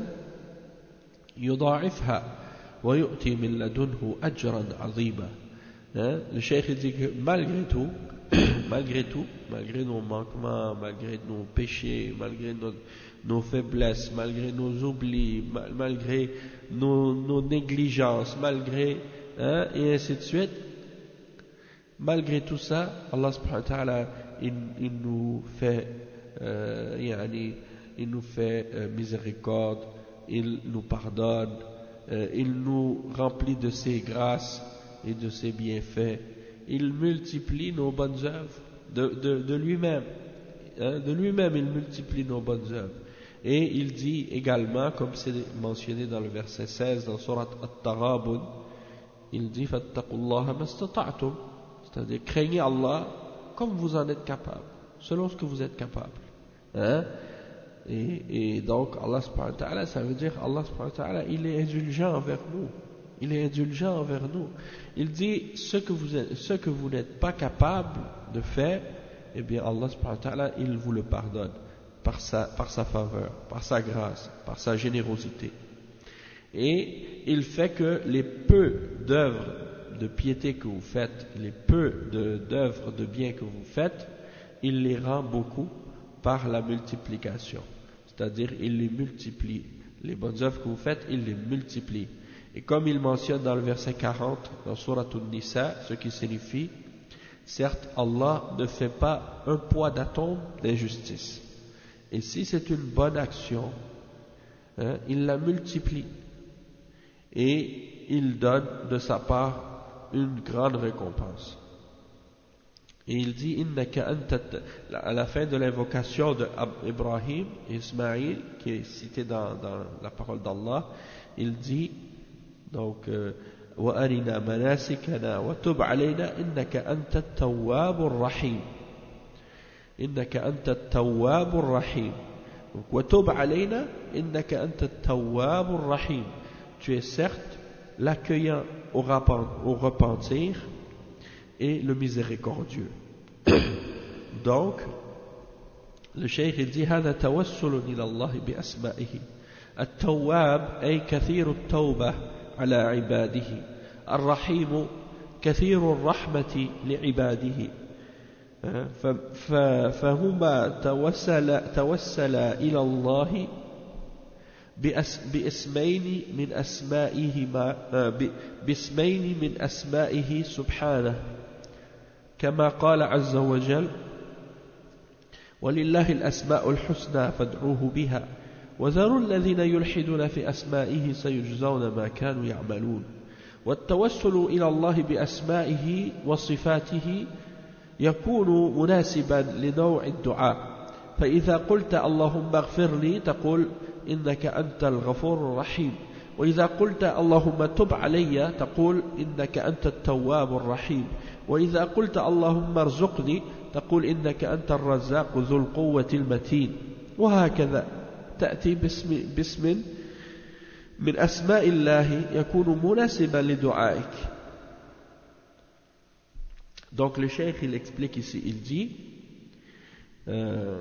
S1: يضاعفها ويؤتي من لدنه أجرا عظيما. Le cheikh dit que malgré tout, malgré tout, malgré nos manquements, malgré nos péchés, malgré nos, nos faiblesses, malgré nos oublis, mal, malgré nos, nos négligences, malgré hein, et ainsi de suite, malgré tout ça, Allah subhanahu wa ta'ala il, il nous fait euh, yani, il nous fait euh, miséricorde, il nous pardonne, euh, il nous remplit de ses grâces et de ses bienfaits, il multiplie nos bonnes œuvres de, de, de lui-même, hein, de lui-même il multiplie nos bonnes œuvres. Et il dit également, comme c'est mentionné dans le verset seize dans Surat At-Taghabun, il dit fattaqullaha mastata'tum, c'est-à-dire craignez Allah comme vous en êtes capable, selon ce que vous êtes capable. Hein? Et, et donc Allah subhanahu wa ta'ala, ça veut dire Allah subhanahu wa ta'ala, il est indulgent envers nous. Il est indulgent envers nous. Il dit ce que vous êtes, ce que vous n'êtes pas capable de faire, eh bien Allah subhanahu wa ta'ala, il vous le pardonne par sa, par sa faveur, par sa grâce, par sa générosité. Et il fait que les peu d'œuvres de piété que vous faites, les peu d'œuvres de, de bien que vous faites, il les rend beaucoup par la multiplication. C'est-à-dire, il les multiplie. Les bonnes œuvres que vous faites, il les multiplie. Et comme il mentionne dans le verset quarante, dans Surat An-Nisa, ce qui signifie, certes, Allah ne fait pas un poids d'atome d'injustice. Et si c'est une bonne action, hein, il la multiplie. Et il donne de sa part une grande récompense. Et il dit innaka anta, à la fin de l'invocation de Ibrahim et Ismaïl, qui est cité dans, dans la parole d'Allah, il dit donc wa arina manasikana wa tub alayna innaka anta at-tawwabur rahim, innaka anta at-tawwabur rahim, donc wa tub alayna innaka anta at-tawwabur rahim, tu es certes l'accueillant au repentir et le miséricordieux. Donc, le cheikh il dit هذا توسل إلى الله بأسمائه التواب أي كثير التوبة على عباده الرحيم كثير الرحمة لعباده فهما توسل توسل إلى الله باسمين من أسمائهما باسمين من أسمائه سبحانه كما قال عز وجل ولله الأسماء الحسنى فادعوه بها وذروا الذين يلحدون في أسمائه سيجزون ما كانوا يعملون. والتوسل إلى الله بأسمائه وصفاته يكون مناسبا لنوع الدعاء، فإذا قلت اللهم اغفر لي تقول إنك أنت الغفور الرحيم، وإذا قلت اللهم تب علي تقول إنك أنت التواب الرحيم، وإذا قلت اللهم ارزقني تقول إنك أنت الرزاق ذو القوة المتين، وهكذا تأتي باسم, باسم من أسماء الله يكون مناسبا لدعائك. Donc le cheikh il explique ici, il dit euh,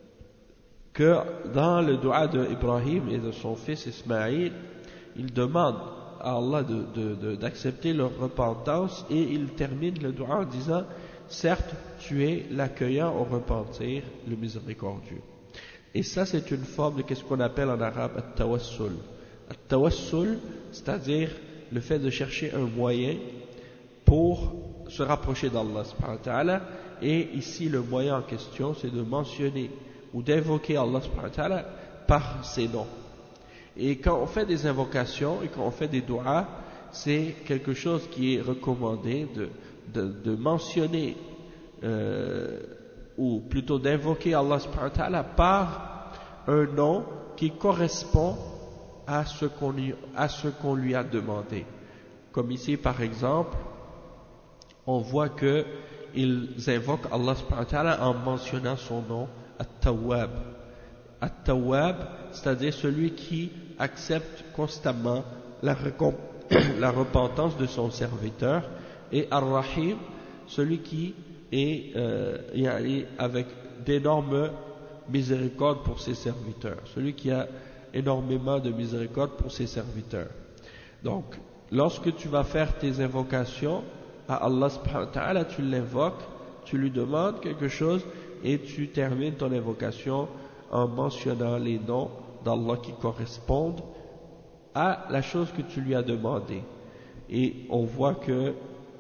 S1: que dans le dua d'Ibrahim et de son fils Ismaïl, il demande à Allah de, de, de, d'accepter leur repentance, et il termine le dua en disant certes tu es l'accueillant au repentir, le miséricordieux. Et ça c'est une forme de ce qu'on appelle en arabe at-tawassul. At-tawassul, c'est-à-dire le fait de chercher un moyen pour se rapprocher d'Allah subhanahu wa ta'ala, et ici le moyen en question c'est de mentionner ou d'invoquer Allah subhanahu wa ta'ala par ses noms. Et quand on fait des invocations et quand on fait des du'as, c'est quelque chose qui est recommandé de, de, de mentionner euh, ou plutôt d'invoquer Allah subhanahu wa ta'ala par un nom qui correspond à ce qu'on lui, à ce qu'on lui a demandé. Comme ici par exemple, on voit que ils invoquent Allah subhanahu wa ta'ala en mentionnant son nom, At-Tawwab. At-Tawwab, c'est-à-dire celui qui accepte constamment la, la repentance de son serviteur, et Ar-Rahim, celui qui est euh, avec d'énormes miséricordes pour ses serviteurs, celui qui a énormément de miséricorde pour ses serviteurs. Donc, lorsque tu vas faire tes invocations à Allah subhanahu wa ta'ala, tu l'invoques, tu lui demandes quelque chose et tu termines ton invocation en mentionnant les noms d'Allah qui correspondent à la chose que tu lui as demandé. Et on voit que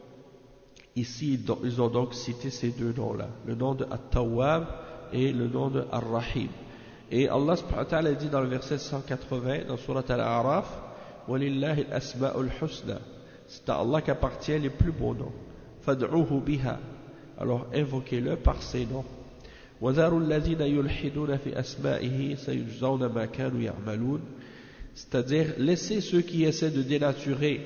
S1: ici ils ont donc cité ces deux noms-là, le nom de At-Tawwab et le nom de Ar-Rahim. Et Allah subhanahu wa ta'ala dit dans le verset cent quatre-vingts dans Surat Al-A'raf, Walillahi al-asma'ul husna, c'est à Allah qu'appartiennent les plus beaux noms. Fad'uhu biha, alors invoquez-le par ses noms. وَذَرُوا الَّذِينَ يُلْحِدُونَ فِي أَسْمَائِهِ سَيُجْزَوْنَ مَا كَانُوا يَعْمَلُونَ, c'est-à-dire laissez ceux qui essaient de dénaturer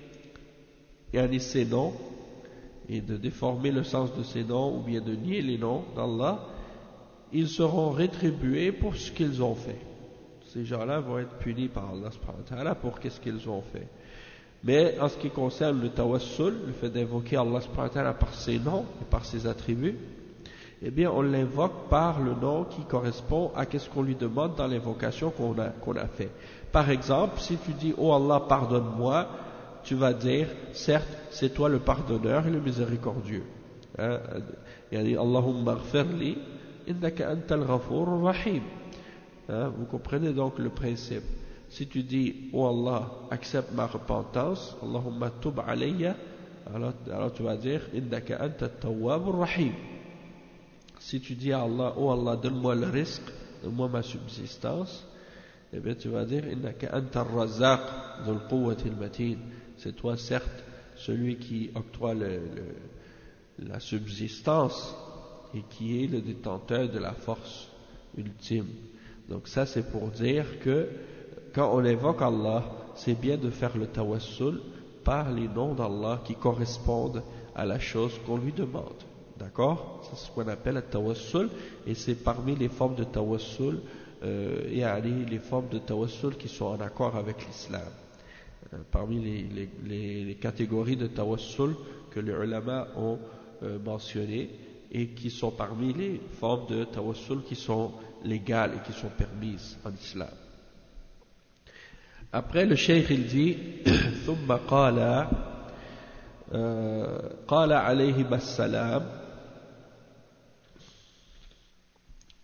S1: yani ces noms et de déformer le sens de ces noms ou bien de nier les noms d'Allah, ils seront rétribués pour ce qu'ils ont fait. Ces gens-là vont être punis par Allah subhanahu wa ta'ala pour qu'est-ce qu'ils ont fait. Mais en ce qui concerne le tawassul, le fait d'invoquer Allah subhanahu wa ta'ala par ses noms et par ses attributs, eh bien on l'invoque par le nom qui correspond à ce qu'on lui demande dans l'invocation qu'on a, qu'on a fait. Par exemple, si tu dis « Oh Allah, pardonne-moi », tu vas dire « Certes, c'est toi le pardonneur et le miséricordieux. Hein? Yani, Allahumma ghfirli, innaka antal ghafur rahim. Hein? Vous comprenez donc le principe. Si tu dis « Oh Allah, accepte ma repentance, Allahumma tub alayya », alors, alors tu vas dire « Innaka anta tawwab rahim ». Si tu dis à Allah « Oh Allah, donne-moi le risque, donne-moi ma subsistance », eh bien tu vas dire « Innaka anta ar-razzaq dhul quwwati al-matin ». C'est toi certes celui qui octroie le, le, la subsistance et qui est le détenteur de la force ultime. Donc ça c'est pour dire que quand on évoque Allah, c'est bien de faire le tawassul par les noms d'Allah qui correspondent à la chose qu'on lui demande. D'accord? C'est ce qu'on appelle le tawassul, et c'est parmi les formes de tawassul, euh, et les formes de tawassul qui sont en accord avec l'islam. Euh, parmi les, les, les, les catégories de tawassul que les ulama ont euh, mentionnées et qui sont parmi les formes de tawassul qui sont légales et qui sont permises en islam. Après le cheikh il dit ثم قال قال عليه السلام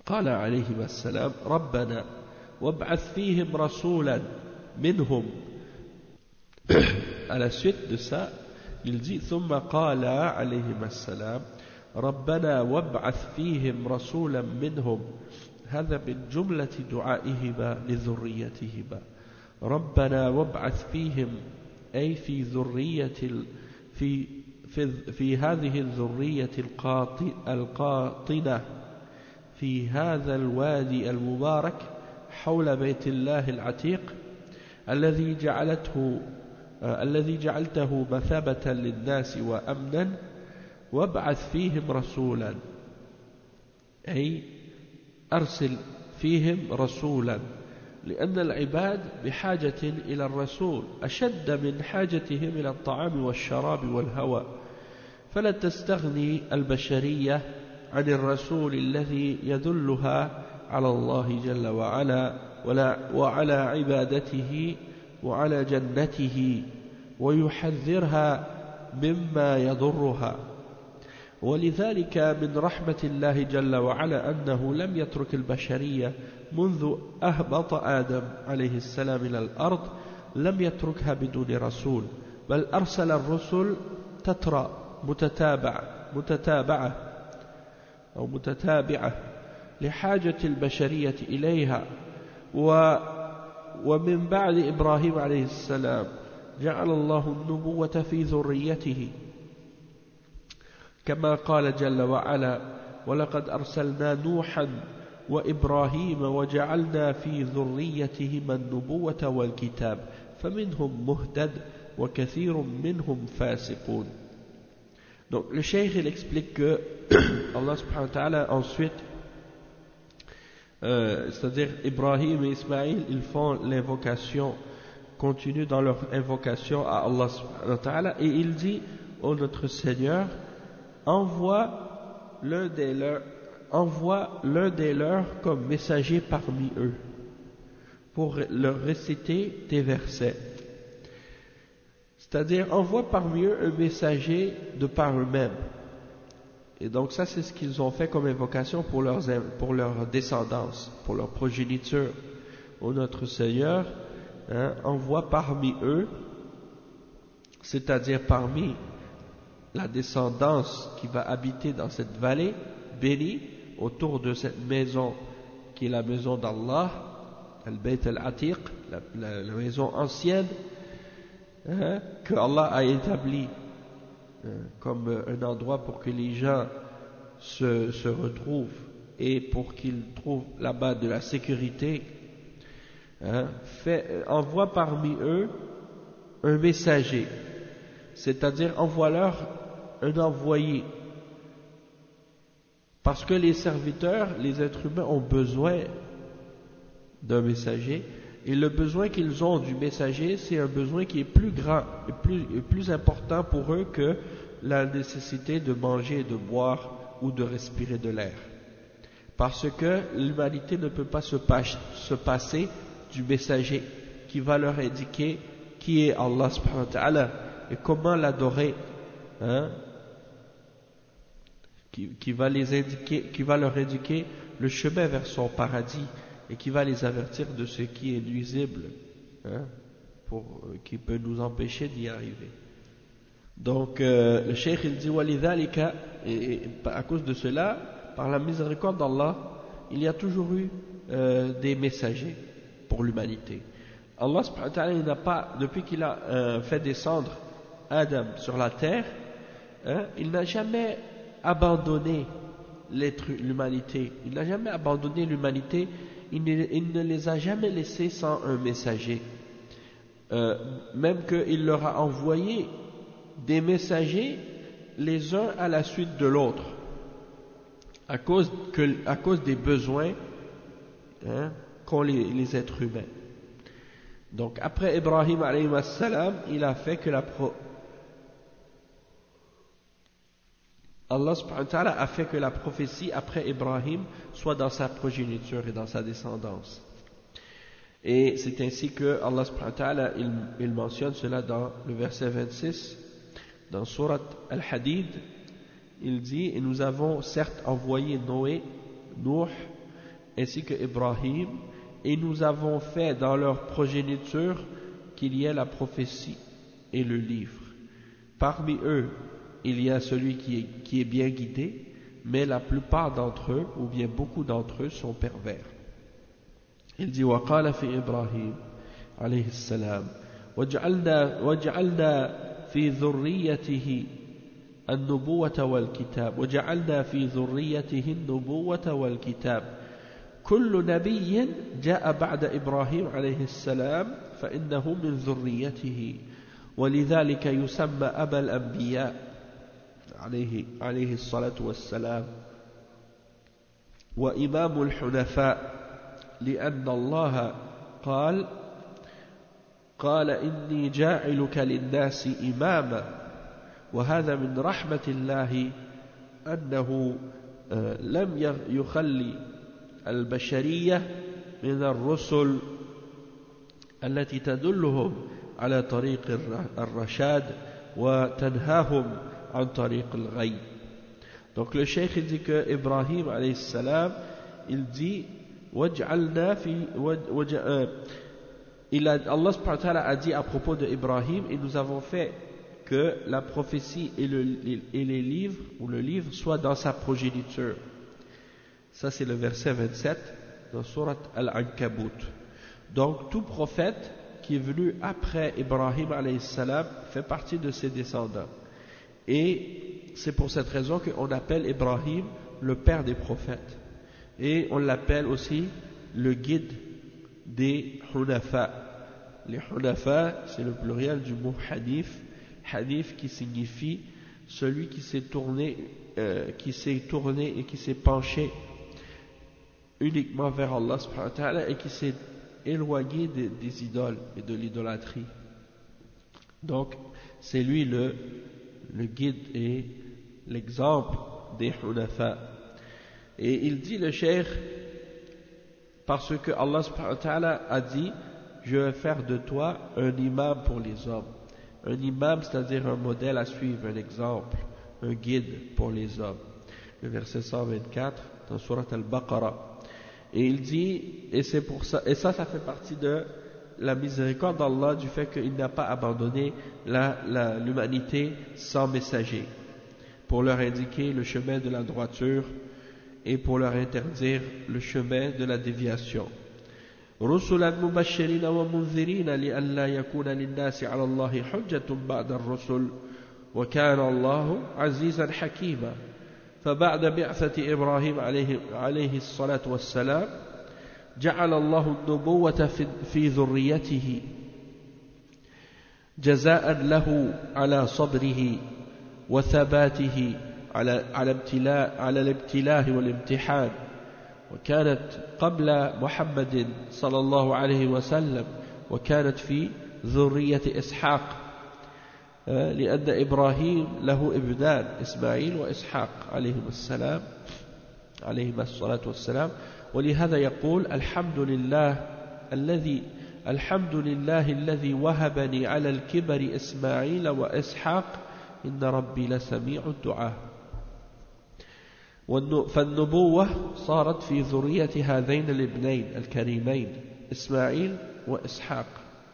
S1: قال عليه السلام ربنا وابعث فيهم رسولا منهم. À la suite de ça, il dit ثم قال عليه السلام ربنا وابعث فيهم رسولا منهم. هذا من جملة دعائهما لذريتهما. ربنا وابعث فيهم أي في ذرية في في, في هذه الذرية القاطنة في هذا الوادي المبارك حول بيت الله العتيق الذي جعلته آه الذي جعلته مثابة للناس وأمنا وابعث فيهم رسولا أي أرسل فيهم رسولا لأن العباد بحاجة إلى الرسول أشد من حاجتهم إلى الطعام والشراب والهواء، فلا تستغني البشرية عن الرسول الذي يدلها على الله جل وعلا وعلى عبادته وعلى جنته ويحذرها مما يضرها. ولذلك من رحمة الله جل وعلا أنه لم يترك البشرية منذ أهبط آدم عليه السلام إلى الأرض، لم يتركها بدون رسول، بل أرسل الرسل تترى متتابعة متتابعة أو متتابعة لحاجة البشرية إليها. و ومن بعد إبراهيم عليه السلام جعل الله النبوة في ذريته كما قال جل وعلا ولقد أرسلنا نوحا وإبراهيم وجعلنا في ذريتهما النبوة والكتاب فمنهم مهتد وكثير منهم فاسقون. Donc le cheikh il explique que Allah subhanahu wa ta'ala ensuite euh, c'est-à-dire Ibrahim et Ismaïl ils font l'invocation, continuent dans leur invocation à Allah subhanahu wa ta'ala et il dit ô notre Seigneur envoie l'un des leurs envoie l'un des leurs comme messager parmi eux pour leur réciter tes versets. C'est-à-dire, envoie parmi eux un messager de par eux-mêmes. Et donc ça, c'est ce qu'ils ont fait comme invocation pour, leurs, pour leur descendance, pour leur progéniture. Ô notre Seigneur, hein, envoie parmi eux, c'est-à-dire parmi la descendance qui va habiter dans cette vallée bénie, autour de cette maison qui est la maison d'Allah, Al-Bayt Al-Atiq, la, la, la maison ancienne, hein, que Allah a établi hein, comme un endroit pour que les gens se, se retrouvent et pour qu'ils trouvent là-bas de la sécurité, hein, fait, envoie parmi eux un messager, c'est-à-dire envoie-leur un envoyé, parce que les serviteurs, les êtres humains ont besoin d'un messager. Et le besoin qu'ils ont du messager, c'est un besoin qui est plus grand et plus, et plus important pour eux que la nécessité de manger et de boire ou de respirer de l'air. Parce que l'humanité ne peut pas se, pas, se passer du messager qui va leur indiquer qui est Allah subhanahu wa ta'ala et comment l'adorer, hein, qui, qui va les indiquer, qui va leur indiquer le chemin vers son paradis et qui va les avertir de ce qui est nuisible, hein, pour, qui peut nous empêcher d'y arriver. Donc euh, le cheikh il dit walidhalika, et, et à cause de cela, par la miséricorde d'Allah, il y a toujours eu euh, des messagers pour l'humanité. Allah subhanahu wa ta'ala, il n'a pas, depuis qu'il a euh, fait descendre Adam sur la terre, hein, il n'a jamais abandonné l'humanité, il n'a jamais abandonné l'humanité. Il ne, il ne les a jamais laissés sans un messager. Euh, même qu'il leur a envoyé des messagers les uns à la suite de l'autre, à cause, que, à cause des besoins hein, qu'ont les, les êtres humains. Donc après Ibrahim alayhi salam, il a fait que la pro... Allah subhanahu wa ta'ala a fait que la prophétie après Ibrahim soit dans sa progéniture et dans sa descendance. Et c'est ainsi que Allah subhanahu wa ta'ala il, il mentionne cela dans le verset vingt-six, dans Surat Al-Hadid, il dit, et nous avons certes envoyé Noé, Nuh, ainsi que Ibrahim, et nous avons fait dans leur progéniture qu'il y ait la prophétie et le livre. Parmi eux, il y a celui qui est, qui est bien guidé, mais la plupart d'entre eux, ou bien beaucoup d'entre eux, sont pervers. Il dit وقال في إبراهيم عليه السلام وجعلنا وجعلنا في ذريته النبوة والكتاب وجعلنا في ذريته النبوة والكتاب كل نبي جاء بعد إبراهيم عليه السلام فإنه من ذريته ولذلك يسمى أبا الأنبياء عليه عليه الصلاة والسلام وإمام الحنفاء لأن الله قال قال إني جاعلك للناس إماما وهذا من رحمة الله أنه لم يخلي البشرية من الرسل التي تدلهم على طريق الرشاد وتنهاهم عن طريق الغي. Donc le cheikh il dit que Ibrahim alayhi salam il dit waj'alna fi il a, Allah subhanahu wa ta'ala a dit à propos de Ibrahim, et nous avons fait que la prophétie et, le, et les livres ou le livre soient dans sa progéniture. Ça c'est le verset vingt-sept dans Surat Al-Ankabut. Donc tout prophète qui est venu après Ibrahim alayhi salam fait partie de ses descendants. Et c'est pour cette raison qu'on appelle Ibrahim le père des prophètes. Et on l'appelle aussi le guide des Hunafa. Les Hunafa, c'est le pluriel du mot Hanif. Hanif qui signifie celui qui s'est tourné, euh, qui s'est tourné et qui s'est penché uniquement vers Allah subhanahu wa ta'ala et qui s'est éloigné des, des idoles et de l'idolâtrie. Donc, c'est lui le, le guide et l'exemple des Hunafa. Et il dit le cheikh, parce que Allah subhanahu wa ta'ala a dit, je vais faire de toi un imam pour les hommes. Un imam, c'est-à-dire un modèle à suivre, un exemple, un guide pour les hommes. Le verset cent vingt-quatre dans Surat Al-Baqarah. Et il dit, et c'est pour ça, et ça, ça fait partie de la miséricorde d'Allah, du fait qu'il n'a pas abandonné la, la, l'humanité sans messager, pour leur indiquer le chemin de la droiture et pour leur interdire le chemin de la déviation. رسلا مبشرين ومنذرين لئلا يكون للناس على الله حجة بعد الرسل وكان الله عزيزا حكيما. فبعد بعثة إبراهيم عليه, عليه الصلاة والسلام جعل الله النبوة في, في ذريته جزاء له على صبره وثباته على, على, ابتلاء على الابتلاء والامتحان. وكانت قبل محمد صلى الله عليه وسلم وكانت في ذرية إسحاق لأن إبراهيم له ابنان إسماعيل وإسحاق عليهم السلام عليهما الصلاة والسلام. ولهذا يقول الحمد لله الذي الحمد لله الذي وهبني على الكبر إسماعيل وإسحاق إن ربي لسميع الدعاء. فالنبوة صارت في ذرية هذين الابنين الكريمين إسماعيل وإسحاق.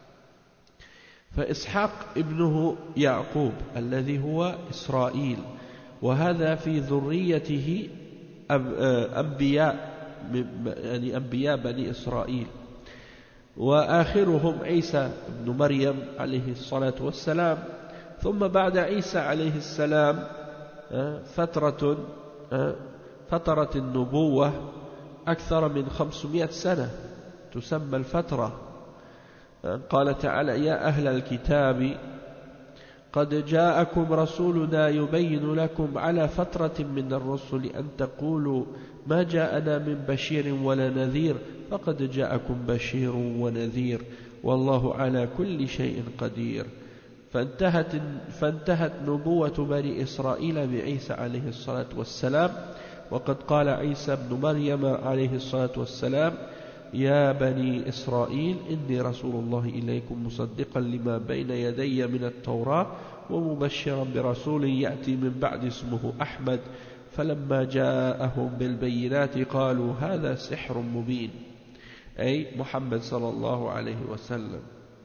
S1: فإسحاق ابنه يعقوب الذي هو إسرائيل، وهذا في ذريته أنبياء يعني أنبياء بني إسرائيل. وآخرهم عيسى بن مريم عليه الصلاة والسلام. ثم بعد عيسى عليه السلام فترة فترة النبوة أكثر من خمسمائة سنة تسمى الفترة. قال تعالى يا أهل الكتاب قد جاءكم رسولنا يبين لكم على فترة من الرسل أن تقولوا ما جاءنا من بشير ولا نذير فقد جاءكم بشير ونذير والله على كل شيء قدير. فانتهت, فانتهت نبوة بني إسرائيل بعيسى عليه الصلاة والسلام. وقد قال عيسى بن مريم عليه الصلاة والسلام يا بني إسرائيل إني رسول الله إليكم مصدقا لما بين يدي من التوراة ومبشرا برسول يأتي من بعد اسمه أحمد فلما جاءهم بالبينات قالوا هذا سحر مبين أي Muhammad sallallahu alayhi wa sallam.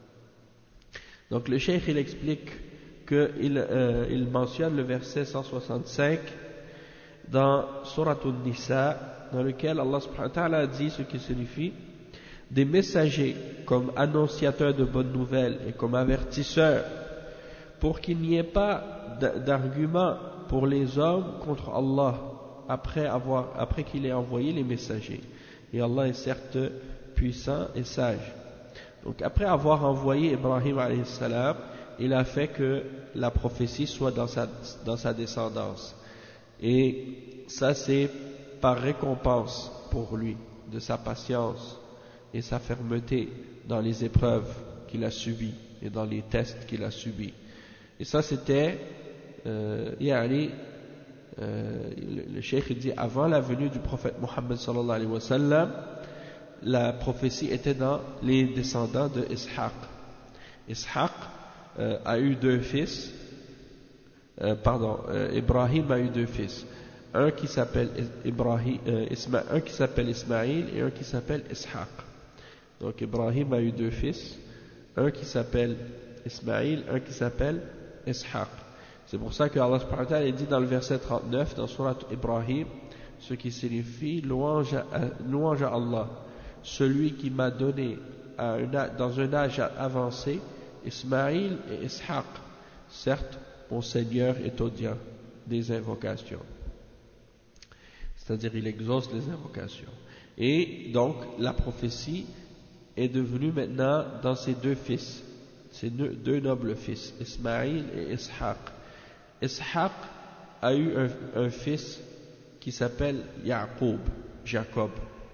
S1: Donc le cheikh il explique qu'il euh, il mentionne le verset cent soixante-cinq dans Surat An-Nisa, dans lequel Allah subhanahu wa ta'ala dit ce qui signifie des messagers comme annonciateurs de bonnes nouvelles et comme avertisseurs, pour qu'il n'y ait pas d'argument pour les hommes contre Allah après, avoir, après qu'il ait envoyé les messagers. Et Allah est certes puissant et sage. Donc après avoir envoyé Ibrahim alayhi salam, il a fait que la prophétie soit dans sa, dans sa descendance. Et ça c'est par récompense pour lui de sa patience et sa fermeté dans les épreuves qu'il a subies et dans les tests qu'il a subis. Et ça c'était, euh, yani, euh, le, le cheikh dit avant la venue du prophète Muhammad sallallahu alayhi wa sallam, la prophétie était dans les descendants de Ishaq. Ishaq euh, a eu deux fils, euh, pardon, euh, Ibrahim a eu deux fils. Un qui s'appelle Ibrahim, euh, Isma, un qui s'appelle Ismaïl et un qui s'appelle Ishaq. Donc Ibrahim a eu deux fils, un qui s'appelle Ismaïl, un qui s'appelle Ishaq. C'est pour ça que Allah subhanahu wa ta'ala dit dans le verset trente-neuf dans Surat Ibrahim, ce qui signifie louange à, louange à Allah, celui qui m'a donné à un, dans un âge avancé Ismaïl et Ishaq. Certes, mon Seigneur est audient des invocations. C'est-à-dire il exauce les invocations. Et donc la prophétie est devenue maintenant dans ses deux fils, ses deux, deux nobles fils, Ismaïl et Ishaq. Ishaq a eu un, un fils qui s'appelle Yaqub, Jacob.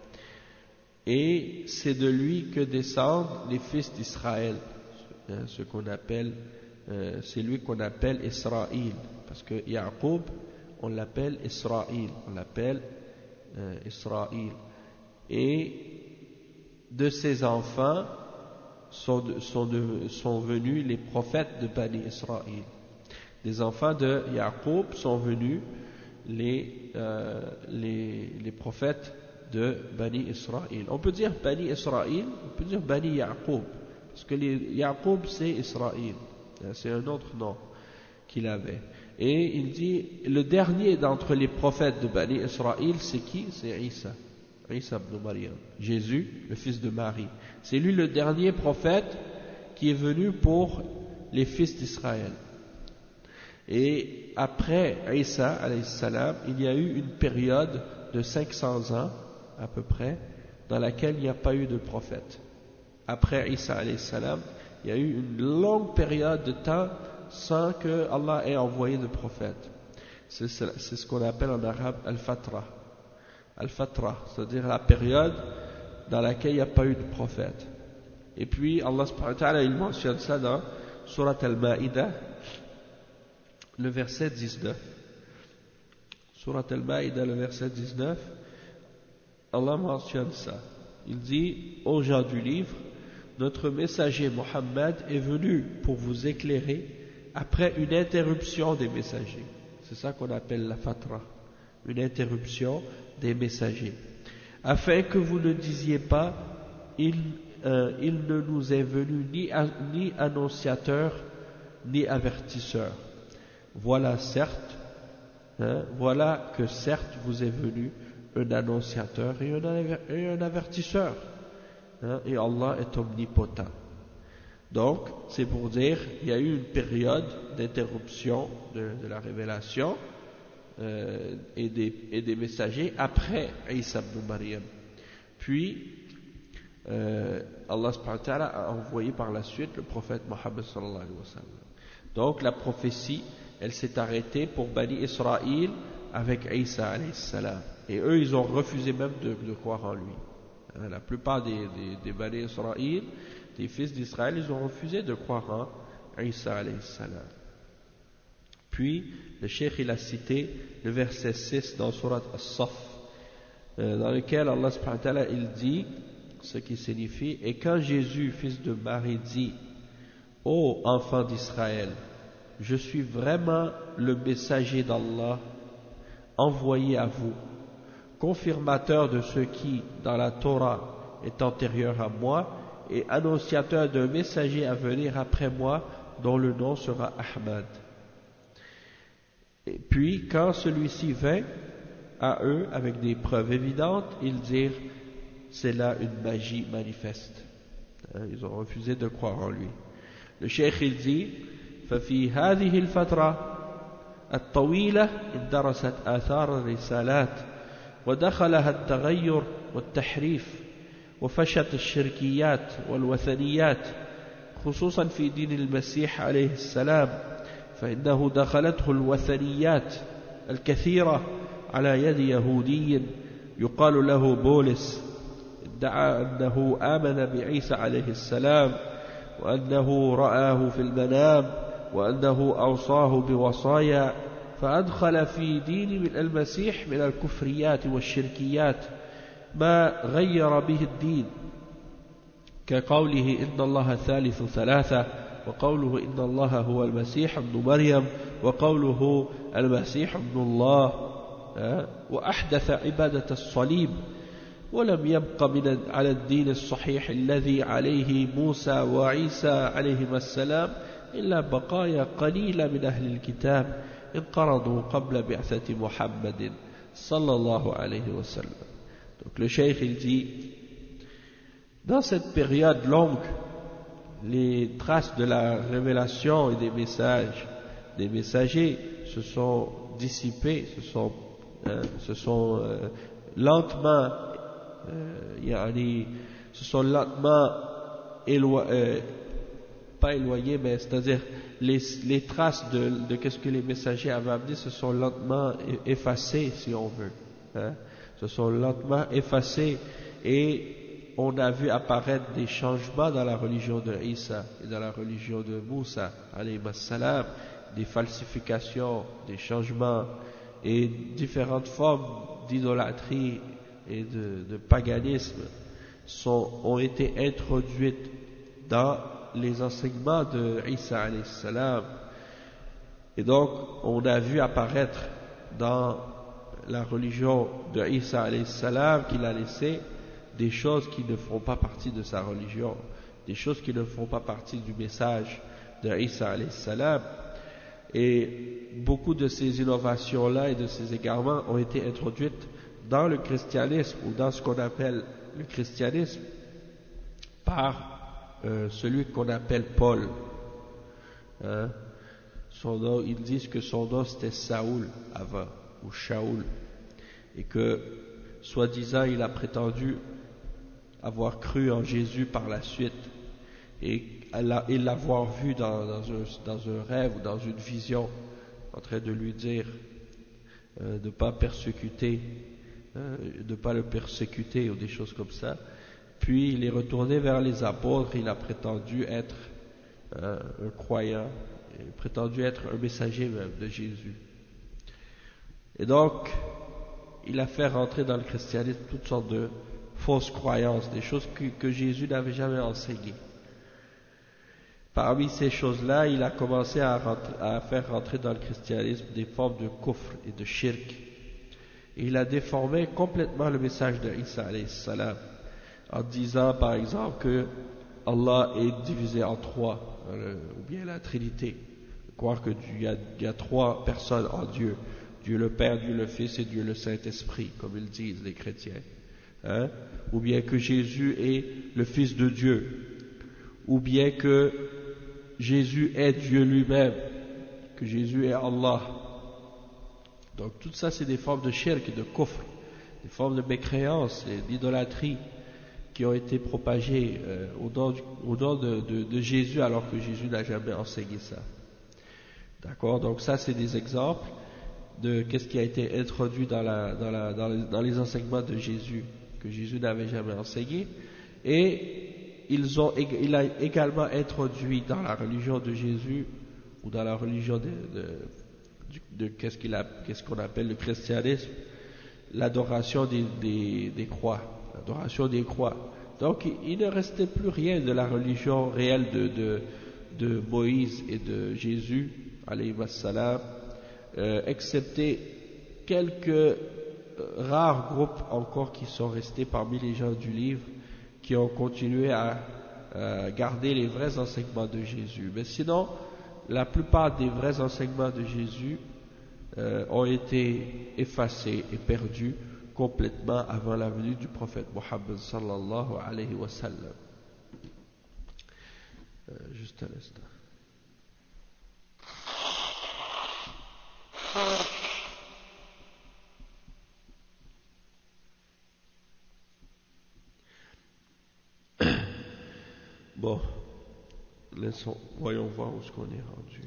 S1: Et c'est de lui que descendent les fils d'Israël, hein, ce qu'on appelle, euh, c'est lui qu'on appelle Israël, parce que Yaqub, on l'appelle Israël, on l'appelle euh, Israël. Et de ses enfants sont, de, sont, de, sont venus les prophètes de Bani Israël. Des enfants de Yaqub sont venus les, euh, les, les prophètes de Bani Israël. On peut dire Bani Israël, on peut dire Bani Yaqub, parce que les, Yaqub c'est Israël, c'est un autre nom qu'il avait. Et il dit, le dernier d'entre les prophètes de Bani Israël, c'est qui? C'est Isa, Isa ibn Maryam, Jésus, le fils de Marie. C'est lui le dernier prophète qui est venu pour les fils d'Israël. Et après Isa, alayhi salam, il y a eu une période de cinq cents ans, à peu près, dans laquelle il n'y a pas eu de prophète. Après Isa, alayhi salam, il y a eu une longue période de temps sans que Allah ait envoyé de prophète. C'est ce qu'on appelle en arabe al-fatra. Al-fatra, c'est-à-dire la période dans laquelle il n'y a pas eu de prophète. Et puis Allah subhanahu wa ta'ala, il mentionne ça dans Surat al-Ma'idah, le verset dix-neuf. Surat al-Ma'idah, le verset dix-neuf, Allah mentionne ça. Il dit, ô gens du livre, notre messager Mohammed est venu pour vous éclairer après une interruption des messagers. C'est ça qu'on appelle la fatra, une interruption des messagers. Afin que vous ne disiez pas, il, euh, il ne nous est venu ni, ni annonciateur, ni avertisseur. Voilà certes, hein, voilà que certes vous est venu un annonciateur et un, et un avertisseur. Hein, et Allah est omnipotent. Donc, c'est pour dire, il y a eu une période d'interruption de, de la révélation euh, et, des, et des messagers après Isa ibn Maryam. Puis, euh, Allah subhanahu wa ta'ala a envoyé par la suite le prophète Muhammad sallallahu alayhi wa sallam. Donc, la prophétie, elle s'est arrêtée pour Bani Israël avec Isa alayhi salam. Et eux, ils ont refusé même de, de croire en lui. La plupart des, des, des Bani Israël, des fils d'Israël, ils ont refusé de croire en Isa alayhi salam. Puis, le cheikh il a cité le verset six dans Surat As-Saff, euh, dans lequel Allah subhanahu wa ta'ala il dit ce qui signifie, et quand Jésus, fils de Marie, dit, ô enfant d'Israël, je suis vraiment le messager d'Allah, envoyé à vous, confirmateur de ce qui, dans la Torah, est antérieur à moi, et annonciateur d'un messager à venir après moi, dont le nom sera Ahmad. Et puis, quand celui-ci vint à eux avec des preuves évidentes, ils dirent, c'est là une magie manifeste. Ils ont refusé de croire en lui. Le cheikh il dit, ففي هذه الفترة الطويلة اندرست آثار الرسالات ودخلها التغير والتحريف وفشت الشركيات والوثنيات خصوصا في دين المسيح عليه السلام فإنه دخلته الوثنيات الكثيرة على يد يهودي يقال له بولس ادعى أنه آمن بعيسى عليه السلام وأنه رآه في المنام وأنه أوصاه بوصايا فأدخل في دين المسيح من الكفريات والشركيات ما غير به الدين كقوله إن الله ثالث ثلاثة وقوله إن الله هو المسيح ابن مريم وقوله المسيح ابن الله وأحدث عبادة الصليب ولم يبق من على الدين الصحيح الذي عليه موسى وعيسى عليهما السلام إلا بقايا قليلة من أهل الكتاب انقرضوا قبل بعثة محمد صلى الله عليه وسلم. Donc le cheikh il dit, dans cette période longue, les traces de la révélation et des messages, des messagers se sont dissipées, se sont, euh, se sont euh, lentement, euh, yani, se sont lentement éloignés, euh, pas éloignés, mais c'est-à-dire les, les traces de, de qu'est-ce que les messagers avaient amené se sont lentement effacées, si on veut, hein, se sont lentement effacées et on a vu apparaître des changements dans la religion de Isa et dans la religion de Moussa, alayhi salam, des falsifications, des changements et différentes formes d'idolâtrie et de, de paganisme sont, ont été introduites dans les enseignements de Isa alayhi salam. Et donc, on a vu apparaître dans la religion de Isa alayhi salam qu'il a laissé des choses qui ne font pas partie de sa religion, des choses qui ne font pas partie du message de Isa alayhi salam. Et beaucoup de ces innovations-là et de ces égarements ont été introduites dans le christianisme ou dans ce qu'on appelle le christianisme par euh, celui qu'on appelle Paul. Hein? Son nom, ils disent que son nom c'était Saoul avant, ou Shaoul, et que soi-disant il a prétendu avoir cru en Jésus par la suite et, et l'avoir vu dans, dans, un, dans un rêve ou dans une vision en train de lui dire euh, de ne pas persécuter, euh, de ne pas le persécuter ou des choses comme ça. Puis il est retourné vers les apôtres, il a prétendu être euh, un croyant, il a prétendu être un messager même de Jésus. Et donc, il a fait rentrer dans le christianisme toutes sortes de fausses croyances, des choses que, que Jésus n'avait jamais enseignées. Parmi ces choses-là, il a commencé à, rentrer, à faire rentrer dans le christianisme des formes de kufr et de shirk. Et il a déformé complètement le message de Isa alayhi salam, en disant par exemple que Allah est divisé en trois, euh, ou bien la Trinité, croire que Dieu, il, y a, il y a trois personnes en Dieu, Dieu le Père, Dieu le Fils et Dieu le Saint-Esprit, comme ils disent les chrétiens. Hein? Ou bien que Jésus est le Fils de Dieu, ou bien que Jésus est Dieu lui-même, que Jésus est Allah. Donc tout ça c'est des formes de shirk et de kufr, des formes de mécréance et d'idolâtrie qui ont été propagées euh, au nom, du, au nom de, de, de Jésus alors que Jésus n'a jamais enseigné ça. D'accord? Donc ça c'est des exemples de qu'est-ce qui a été introduit dans, la, dans, la, dans, les, dans les enseignements de Jésus, que Jésus n'avait jamais enseigné, et ils ont, il a également introduit dans la religion de Jésus, ou dans la religion de, de, de, de qu'est-ce, qu'il a, qu'est-ce qu'on appelle le christianisme, l'adoration des, des, des croix, l'adoration des croix. Donc il ne restait plus rien de la religion réelle de, de, de Moïse et de Jésus, alayhi wassalam, Euh, excepté quelques rares groupes encore qui sont restés parmi les gens du livre, qui ont continué à euh, garder les vrais enseignements de Jésus. Mais sinon, la plupart des vrais enseignements de Jésus euh, ont été effacés et perdus complètement avant la venue du prophète Mohammed sallallahu alayhi wa sallam. Euh, juste un instant. Bon, laissons, voyons voir où est-ce qu'on est rendu.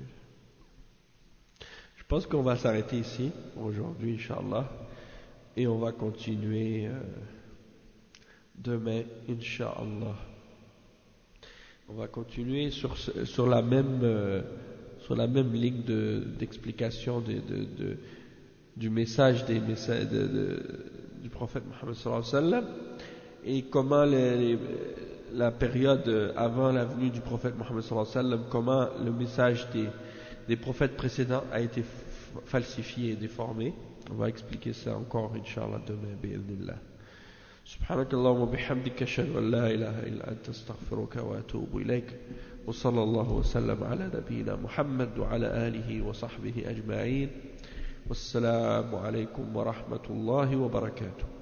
S1: Je pense qu'on va s'arrêter ici aujourd'hui, Inch'Allah, et on va continuer euh, demain, Inch'Allah. On va continuer sur, sur, la, même, euh, sur la même ligne de, d'explication de, de, de, du message, des messages de, de, du prophète Mohammed sallallahu alayhi wa sallam, et comment les, les, la période avant la venue du prophète Mohammed sallallahu alayhi wa sallam, comment le message des, des prophètes précédents a été falsifié et déformé. On va expliquer ça encore, Inch'Allah, demain, bi'idhnillah. سبحانك اللهم وبحمدك أشهد أن لا إله إلا أنت أستغفرك وأتوب إليك وصلى الله وسلم على نبينا محمد وعلى آله وصحبه أجمعين والسلام عليكم ورحمة الله وبركاته.